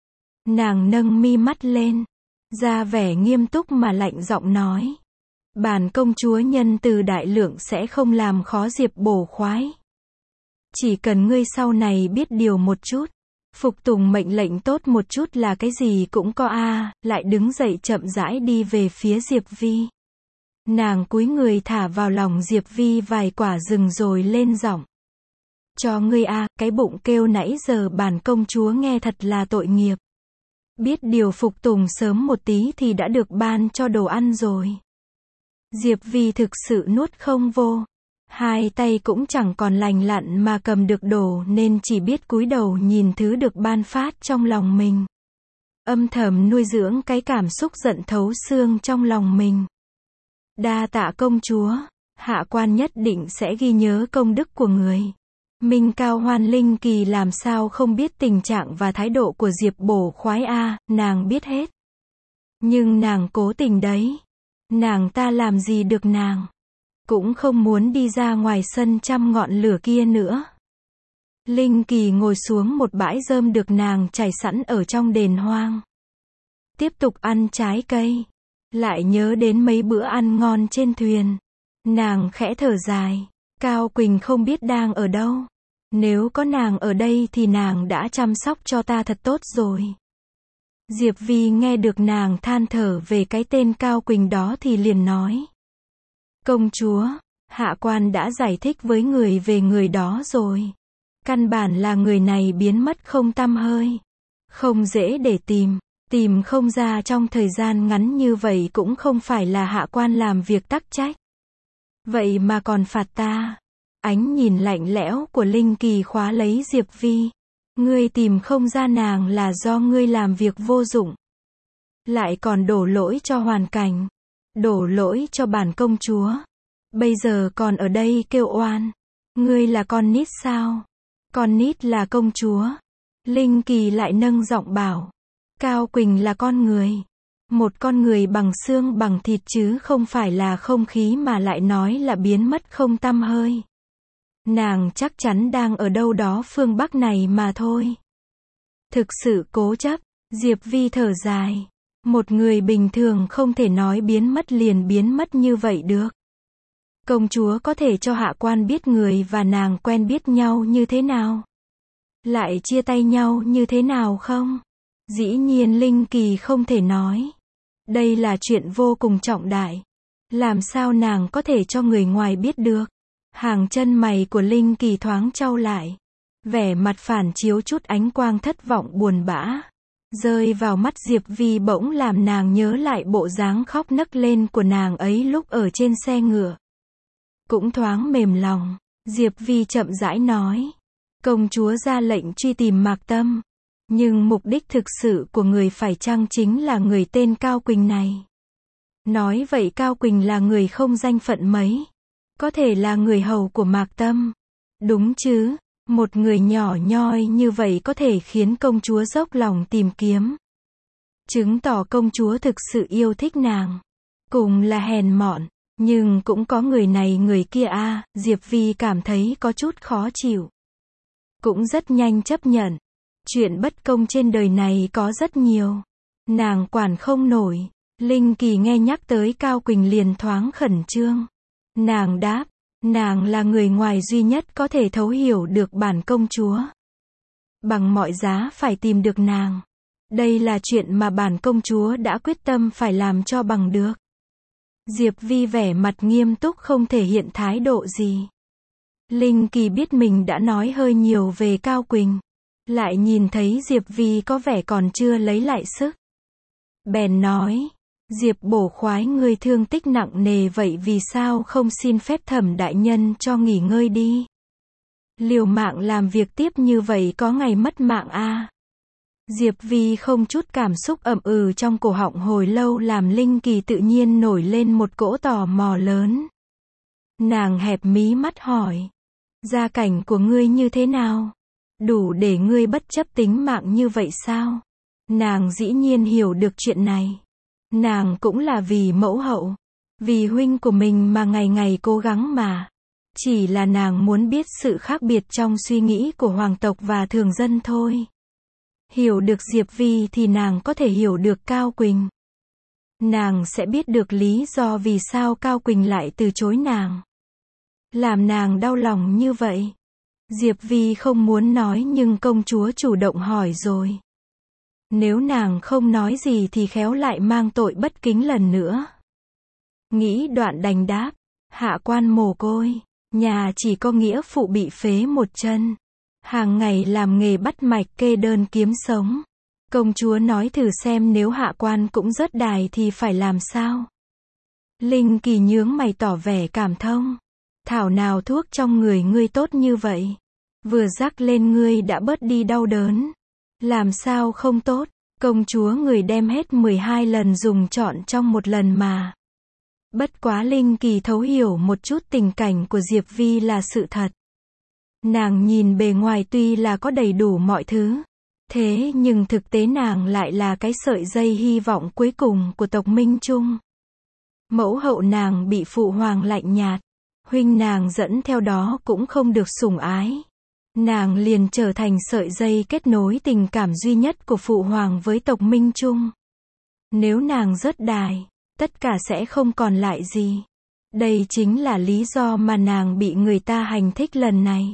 Nàng nâng mi mắt lên, ra vẻ nghiêm túc mà lạnh giọng nói. Bản công chúa nhân từ đại lượng sẽ không làm khó Diệp bổ khoái. Chỉ cần ngươi sau này biết điều một chút, phục tùng mệnh lệnh tốt một chút là cái gì cũng có lại đứng dậy chậm rãi đi về phía Diệp Vi. Nàng cúi người thả vào lòng Diệp Vi vài quả rừng rồi lên giọng. Cho ngươi cái bụng kêu nãy giờ bản công chúa nghe thật là tội nghiệp. Biết điều phục tùng sớm một tí thì đã được ban cho đồ ăn rồi. Diệp Vi thực sự nuốt không vô. Hai tay cũng chẳng còn lành lặn mà cầm được đồ nên chỉ biết cúi đầu nhìn thứ được ban phát trong lòng mình. Âm thầm nuôi dưỡng cái cảm xúc giận thấu xương trong lòng mình. Đa tạ công chúa, hạ quan nhất định sẽ ghi nhớ công đức của người. Minh Cao Hoan Linh Kỳ làm sao không biết tình trạng và thái độ của Diệp bổ khoái nàng biết hết. Nhưng nàng cố tình đấy. Nàng ta làm gì được nàng. Cũng không muốn đi ra ngoài sân chăm ngọn lửa kia nữa. Linh Kỳ ngồi xuống một bãi rơm được nàng trải sẵn ở trong đền hoang. Tiếp tục ăn trái cây. Lại nhớ đến mấy bữa ăn ngon trên thuyền. Nàng khẽ thở dài. Cao Quỳnh không biết đang ở đâu. Nếu có nàng ở đây thì nàng đã chăm sóc cho ta thật tốt rồi. Diệp Vi nghe được nàng than thở về cái tên Cao Quỳnh đó thì liền nói. Công chúa, hạ quan đã giải thích với người về người đó rồi. Căn bản là người này biến mất không tăm hơi. Không dễ để tìm không ra trong thời gian ngắn như vậy cũng không phải là hạ quan làm việc tắc trách. Vậy mà còn phạt ta. Ánh nhìn lạnh lẽo của Linh Kỳ khóa lấy Diệp Vi. Ngươi tìm không ra nàng là do ngươi làm việc vô dụng. Lại còn đổ lỗi cho hoàn cảnh. Đổ lỗi cho bản công chúa. Bây giờ còn ở đây kêu oan. Ngươi là con nít sao? Con nít là công chúa. Linh Kỳ lại nâng giọng bảo. Cao Quỳnh là con người. Một con người bằng xương bằng thịt chứ không phải là không khí mà lại nói là biến mất không tăm hơi. Nàng chắc chắn đang ở đâu đó phương Bắc này mà thôi. Thực sự cố chấp, Diệp Vi thở dài. Một người bình thường không thể nói biến mất liền biến mất như vậy được. Công chúa có thể cho hạ quan biết người và nàng quen biết nhau như thế nào? Lại chia tay nhau như thế nào không? Dĩ nhiên Linh Kỳ không thể nói. Đây là chuyện vô cùng trọng đại. Làm sao nàng có thể cho người ngoài biết được? Hàng chân mày của Linh Kỳ thoáng chau lại. Vẻ mặt phản chiếu chút ánh quang thất vọng buồn bã. Rơi vào mắt Diệp Vi bỗng làm nàng nhớ lại bộ dáng khóc nấc lên của nàng ấy lúc ở trên xe ngựa. Cũng thoáng mềm lòng, Diệp Vi chậm rãi nói. Công chúa ra lệnh truy tìm Mạc Tâm. Nhưng mục đích thực sự của người phải chăng chính là người tên Cao Quỳnh này? Nói vậy Cao Quỳnh là người không danh phận mấy. Có thể là người hầu của Mạc Tâm. Đúng chứ, một người nhỏ nhoi như vậy có thể khiến công chúa dốc lòng tìm kiếm. Chứng tỏ công chúa thực sự yêu thích nàng. Cùng là hèn mọn, nhưng cũng có người này người kia Diệp Vi cảm thấy có chút khó chịu. Cũng rất nhanh chấp nhận. Chuyện bất công trên đời này có rất nhiều. Nàng quản không nổi. Linh Kỳ nghe nhắc tới Cao Quỳnh liền thoáng khẩn trương. Nàng đáp, nàng là người ngoài duy nhất có thể thấu hiểu được bản công chúa. Bằng mọi giá phải tìm được nàng. Đây là chuyện mà bản công chúa đã quyết tâm phải làm cho bằng được. Diệp Vi vẻ mặt nghiêm túc không thể hiện thái độ gì. Linh Kỳ biết mình đã nói hơi nhiều về Cao Quỳnh. Lại nhìn thấy Diệp Vi có vẻ còn chưa lấy lại sức. Bèn nói, Diệp bổ khoái ngươi thương tích nặng nề vậy vì sao không xin phép Thẩm đại nhân cho nghỉ ngơi đi. Liều mạng làm việc tiếp như vậy có ngày mất mạng a. Diệp Vi không chút cảm xúc ậm trong cổ họng hồi lâu làm Linh Kỳ tự nhiên nổi lên một cỗ tò mò lớn. Nàng hẹp mí mắt hỏi, gia cảnh của ngươi như thế nào? Đủ để ngươi bất chấp tính mạng như vậy sao? Nàng dĩ nhiên hiểu được chuyện này. Nàng cũng là vì mẫu hậu, vì huynh của mình mà ngày ngày cố gắng mà. Chỉ là nàng muốn biết sự khác biệt trong suy nghĩ của hoàng tộc và thường dân thôi. Hiểu được Diệp Vi thì nàng có thể hiểu được Cao Quỳnh. Nàng sẽ biết được lý do vì sao Cao Quỳnh lại từ chối nàng. Làm nàng đau lòng như vậy. Diệp Vi không muốn nói nhưng công chúa chủ động hỏi rồi. Nếu nàng không nói gì thì khéo lại mang tội bất kính lần nữa. Nghĩ đoạn đành đáp, hạ quan mồ côi, nhà chỉ có nghĩa phụ bị phế một chân. Hàng ngày làm nghề bắt mạch kê đơn kiếm sống. Công chúa nói thử xem nếu hạ quan cũng rớt đài thì phải làm sao? Linh Kỳ nhướng mày tỏ vẻ cảm thông. Thảo nào thuốc trong người ngươi tốt như vậy. Vừa rắc lên ngươi đã bớt đi đau đớn. Làm sao không tốt, công chúa người đem hết 12 lần dùng trọn trong một lần mà. Bất quá Linh Kỳ thấu hiểu một chút tình cảnh của Diệp Vi là sự thật. Nàng nhìn bề ngoài tuy là có đầy đủ mọi thứ. Thế nhưng thực tế nàng lại là cái sợi dây hy vọng cuối cùng của tộc Minh Trung. Mẫu hậu nàng bị phụ hoàng lạnh nhạt. Huynh nàng dẫn theo đó cũng không được sủng ái. Nàng liền trở thành sợi dây kết nối tình cảm duy nhất của phụ hoàng với tộc Minh Trung. Nếu nàng rớt đài, tất cả sẽ không còn lại gì. Đây chính là lý do mà nàng bị người ta hành thích lần này.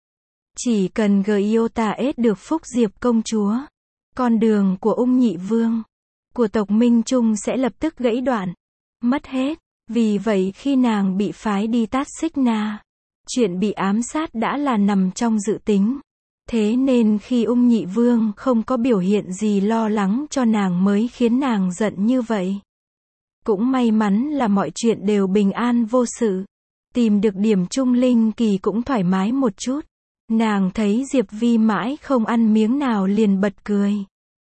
Chỉ cần Giota ết được phúc Diệp công chúa, con đường của Ung Nhị Vương, của tộc Minh Trung sẽ lập tức gãy đoạn, mất hết. Vì vậy khi nàng bị phái đi Tát Xích Na, chuyện bị ám sát đã là nằm trong dự tính. Thế nên khi Ung Nhị Vương không có biểu hiện gì lo lắng cho nàng mới khiến nàng giận như vậy. Cũng may mắn là mọi chuyện đều bình an vô sự. Tìm được điểm chung Linh Kỳ cũng thoải mái một chút. Nàng thấy Diệp Vi mãi không ăn miếng nào liền bật cười.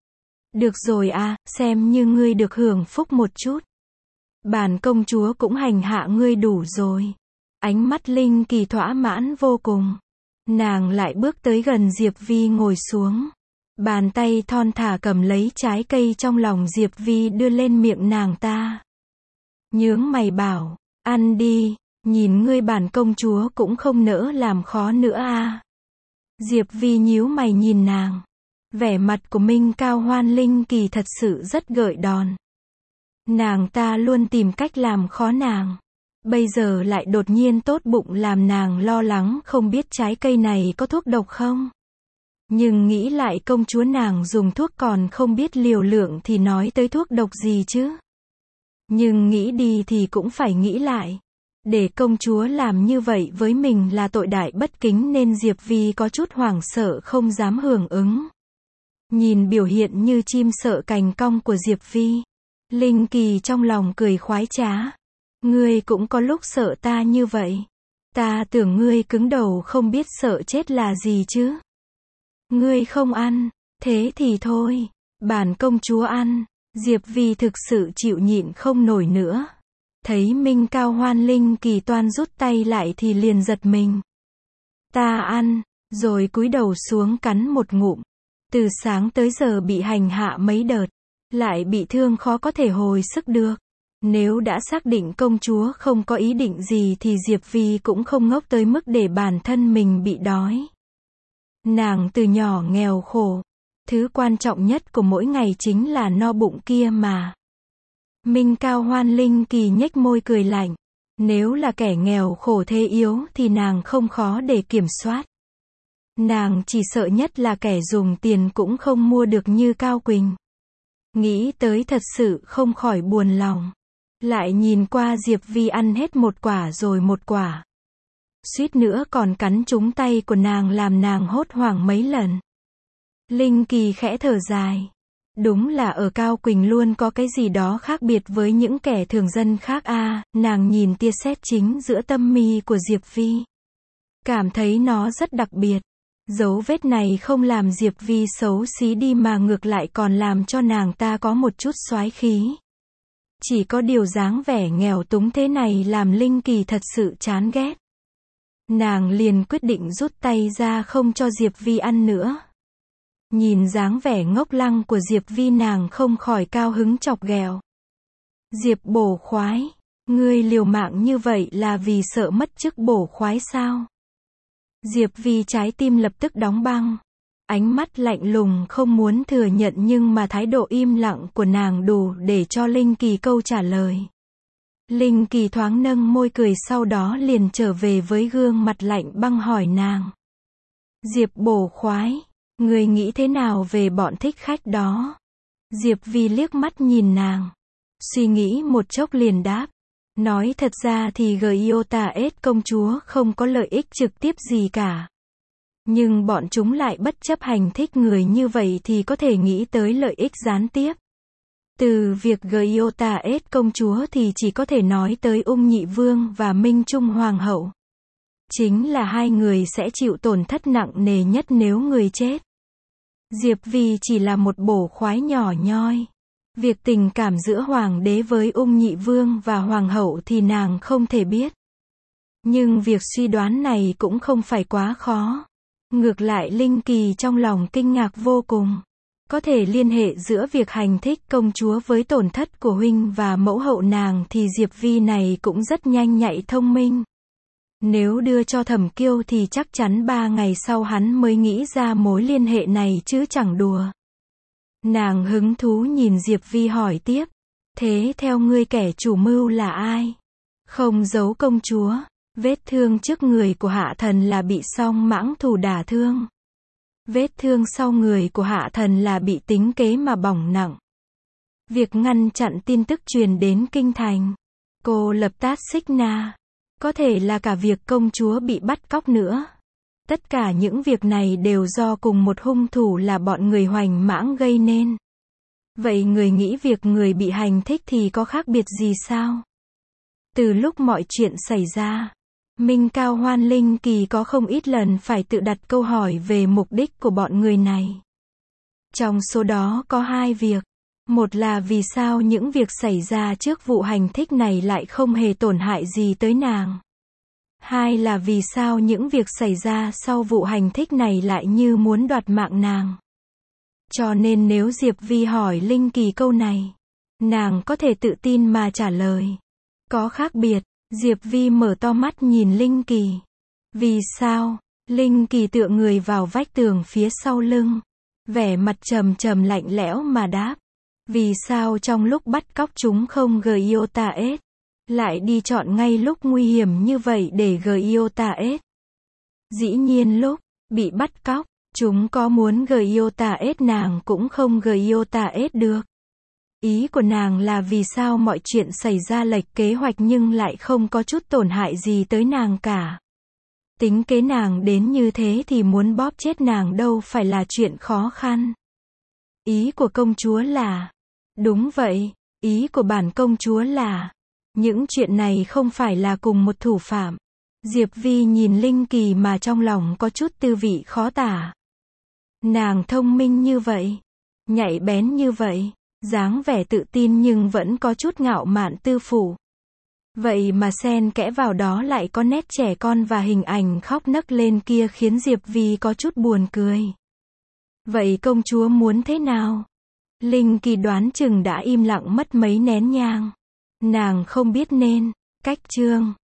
Được rồi à, xem như ngươi được hưởng phúc một chút. Bản công chúa cũng hành hạ ngươi đủ rồi. Ánh mắt Linh Kỳ thỏa mãn vô cùng. Nàng lại bước tới gần Diệp Vi ngồi xuống. Bàn tay thon thả cầm lấy trái cây trong lòng Diệp Vi đưa lên miệng nàng ta. Nhướng mày bảo, ăn đi, nhìn ngươi bản công chúa cũng không nỡ làm khó nữa à. Diệp Vi nhíu mày nhìn nàng. Vẻ mặt của Minh Cao Hoan Linh Kỳ thật sự rất gợi đòn. Nàng ta luôn tìm cách làm khó nàng. Bây giờ lại đột nhiên tốt bụng làm nàng lo lắng không biết trái cây này có thuốc độc không. Nhưng nghĩ lại công chúa nàng dùng thuốc còn không biết liều lượng thì nói tới thuốc độc gì chứ. Nhưng nghĩ đi thì cũng phải nghĩ lại. Để công chúa làm như vậy với mình là tội đại bất kính nên Diệp Vi có chút hoảng sợ không dám hưởng ứng. Nhìn biểu hiện như chim sợ cành cong của Diệp Vi, Linh Kỳ trong lòng cười khoái trá. Ngươi cũng có lúc sợ ta như vậy. Ta tưởng ngươi cứng đầu không biết sợ chết là gì chứ. Ngươi không ăn, thế thì thôi, bản công chúa ăn. Diệp Vi thực sự chịu nhịn không nổi nữa. Thấy Minh Cao Hoan Linh Kỳ toan rút tay lại thì liền giật mình. Ta ăn, rồi cúi đầu xuống cắn một ngụm. Từ sáng tới giờ bị hành hạ mấy đợt, lại bị thương khó có thể hồi sức được. Nếu đã xác định công chúa không có ý định gì thì Diệp Vi cũng không ngốc tới mức để bản thân mình bị đói. Nàng từ nhỏ nghèo khổ, Thứ quan trọng nhất của mỗi ngày chính là no bụng kia mà. Minh Cao Hoan Linh Kỳ nhếch môi cười lạnh. Nếu là kẻ nghèo khổ thế yếu thì nàng không khó để kiểm soát. Nàng chỉ sợ nhất là kẻ dùng tiền cũng không mua được như Cao Quỳnh. Nghĩ tới thật sự không khỏi buồn lòng. Lại nhìn qua Diệp Vi ăn hết một quả rồi một quả. Suýt nữa còn cắn trúng tay của nàng làm nàng hốt hoảng mấy lần. Linh Kỳ khẽ thở dài. Đúng là ở Cao Quỳnh luôn có cái gì đó khác biệt với những kẻ thường dân khác a. Nàng nhìn tia sét chính giữa tâm mi của Diệp Vi. Cảm thấy nó rất đặc biệt. Dấu vết này không làm Diệp Vi xấu xí đi mà ngược lại còn làm cho nàng ta có một chút soái khí. Chỉ có điều dáng vẻ nghèo túng thế này làm Linh Kỳ thật sự chán ghét. Nàng liền quyết định rút tay ra không cho Diệp Vi ăn nữa. Nhìn dáng vẻ ngốc lăng của Diệp Vi nàng không khỏi cao hứng chọc ghẹo. Diệp bổ khoái, ngươi liều mạng như vậy là vì sợ mất chức bổ khoái sao? Diệp Vi trái tim lập tức đóng băng. Ánh mắt lạnh lùng không muốn thừa nhận nhưng mà thái độ im lặng của nàng đủ để cho Linh Kỳ câu trả lời. Linh Kỳ thoáng nâng môi cười sau đó liền trở về với gương mặt lạnh băng hỏi nàng. Diệp bổ khoái, người nghĩ thế nào về bọn thích khách đó? Diệp Vi liếc mắt nhìn nàng. Suy nghĩ một chốc liền đáp. Nói thật ra thì Giotah công chúa không có lợi ích trực tiếp gì cả. Nhưng bọn chúng lại bất chấp hành thích người như vậy thì có thể nghĩ tới lợi ích gián tiếp. Từ việc Giotah công chúa thì chỉ có thể nói tới Ung Nhị Vương và Minh Trung Hoàng hậu. Chính là hai người sẽ chịu tổn thất nặng nề nhất nếu người chết. Diệp Vi chỉ là một bổ khoái nhỏ nhoi. Việc tình cảm giữa Hoàng đế với Ung Nhị Vương và Hoàng hậu thì nàng không thể biết. Nhưng việc suy đoán này cũng không phải quá khó. Ngược lại Linh Kỳ trong lòng kinh ngạc vô cùng. Có thể liên hệ giữa việc hành thích công chúa với tổn thất của huynh và mẫu hậu nàng thì Diệp Vi này cũng rất nhanh nhạy thông minh. Nếu đưa cho Thẩm Kiêu thì chắc chắn 3 ngày sau hắn mới nghĩ ra mối liên hệ này chứ chẳng đùa. Nàng hứng thú nhìn Diệp Vi hỏi tiếp. Thế theo ngươi kẻ chủ mưu là ai? Không giấu công chúa. Vết thương trước người của Hạ Thần là bị song mãng thủ đả thương. Vết thương sau người của Hạ Thần là bị tính kế mà bỏng nặng. Việc ngăn chặn tin tức truyền đến kinh thành. Cô lập Tát Xích Na. Có thể là cả việc công chúa bị bắt cóc nữa. Tất cả những việc này đều do cùng một hung thủ là bọn người Hoành Mãng gây nên. Vậy người nghĩ việc người bị hành thích thì có khác biệt gì sao? Từ lúc mọi chuyện xảy ra, Minh Cao Hoan Linh Kỳ có không ít lần phải tự đặt câu hỏi về mục đích của bọn người này. Trong số đó có 2 việc. Một là vì sao những việc xảy ra trước vụ hành thích này lại không hề tổn hại gì tới nàng. 2 là vì sao những việc xảy ra sau vụ hành thích này lại như muốn đoạt mạng nàng. Cho nên nếu Diệp Vi hỏi Linh Kỳ câu này, nàng có thể tự tin mà trả lời. Có khác biệt. Diệp Vi mở to mắt nhìn Linh Kỳ. Vì sao? Linh Kỳ tựa người vào vách tường phía sau lưng. Vẻ mặt trầm trầm lạnh lẽo mà đáp. Vì sao trong lúc bắt cóc chúng không Giotah lại đi chọn ngay lúc nguy hiểm như vậy để Giotah? Dĩ nhiên lúc bị bắt cóc, chúng có muốn Giotah nàng cũng không Giotah được. Ý của nàng là vì sao mọi chuyện xảy ra lệch kế hoạch nhưng lại không có chút tổn hại gì tới nàng cả. Tính kế nàng đến như thế thì muốn bóp chết nàng đâu phải là chuyện khó khăn. Ý của công chúa là... Đúng vậy, ý của bản công chúa là... Những chuyện này không phải là cùng một thủ phạm. Diệp Vi nhìn Linh Kỳ mà trong lòng có chút tư vị khó tả. Nàng thông minh như vậy, nhạy bén như vậy, dáng vẻ tự tin nhưng vẫn có chút ngạo mạn tư phủ. Vậy mà xen kẽ vào đó lại có nét trẻ con và hình ảnh khóc nấc lên kia khiến Diệp Vi có chút buồn cười. Vậy công chúa muốn thế nào? Linh Kỳ đoán chừng đã im lặng mất mấy nén nhang. Nàng không biết nên cách chương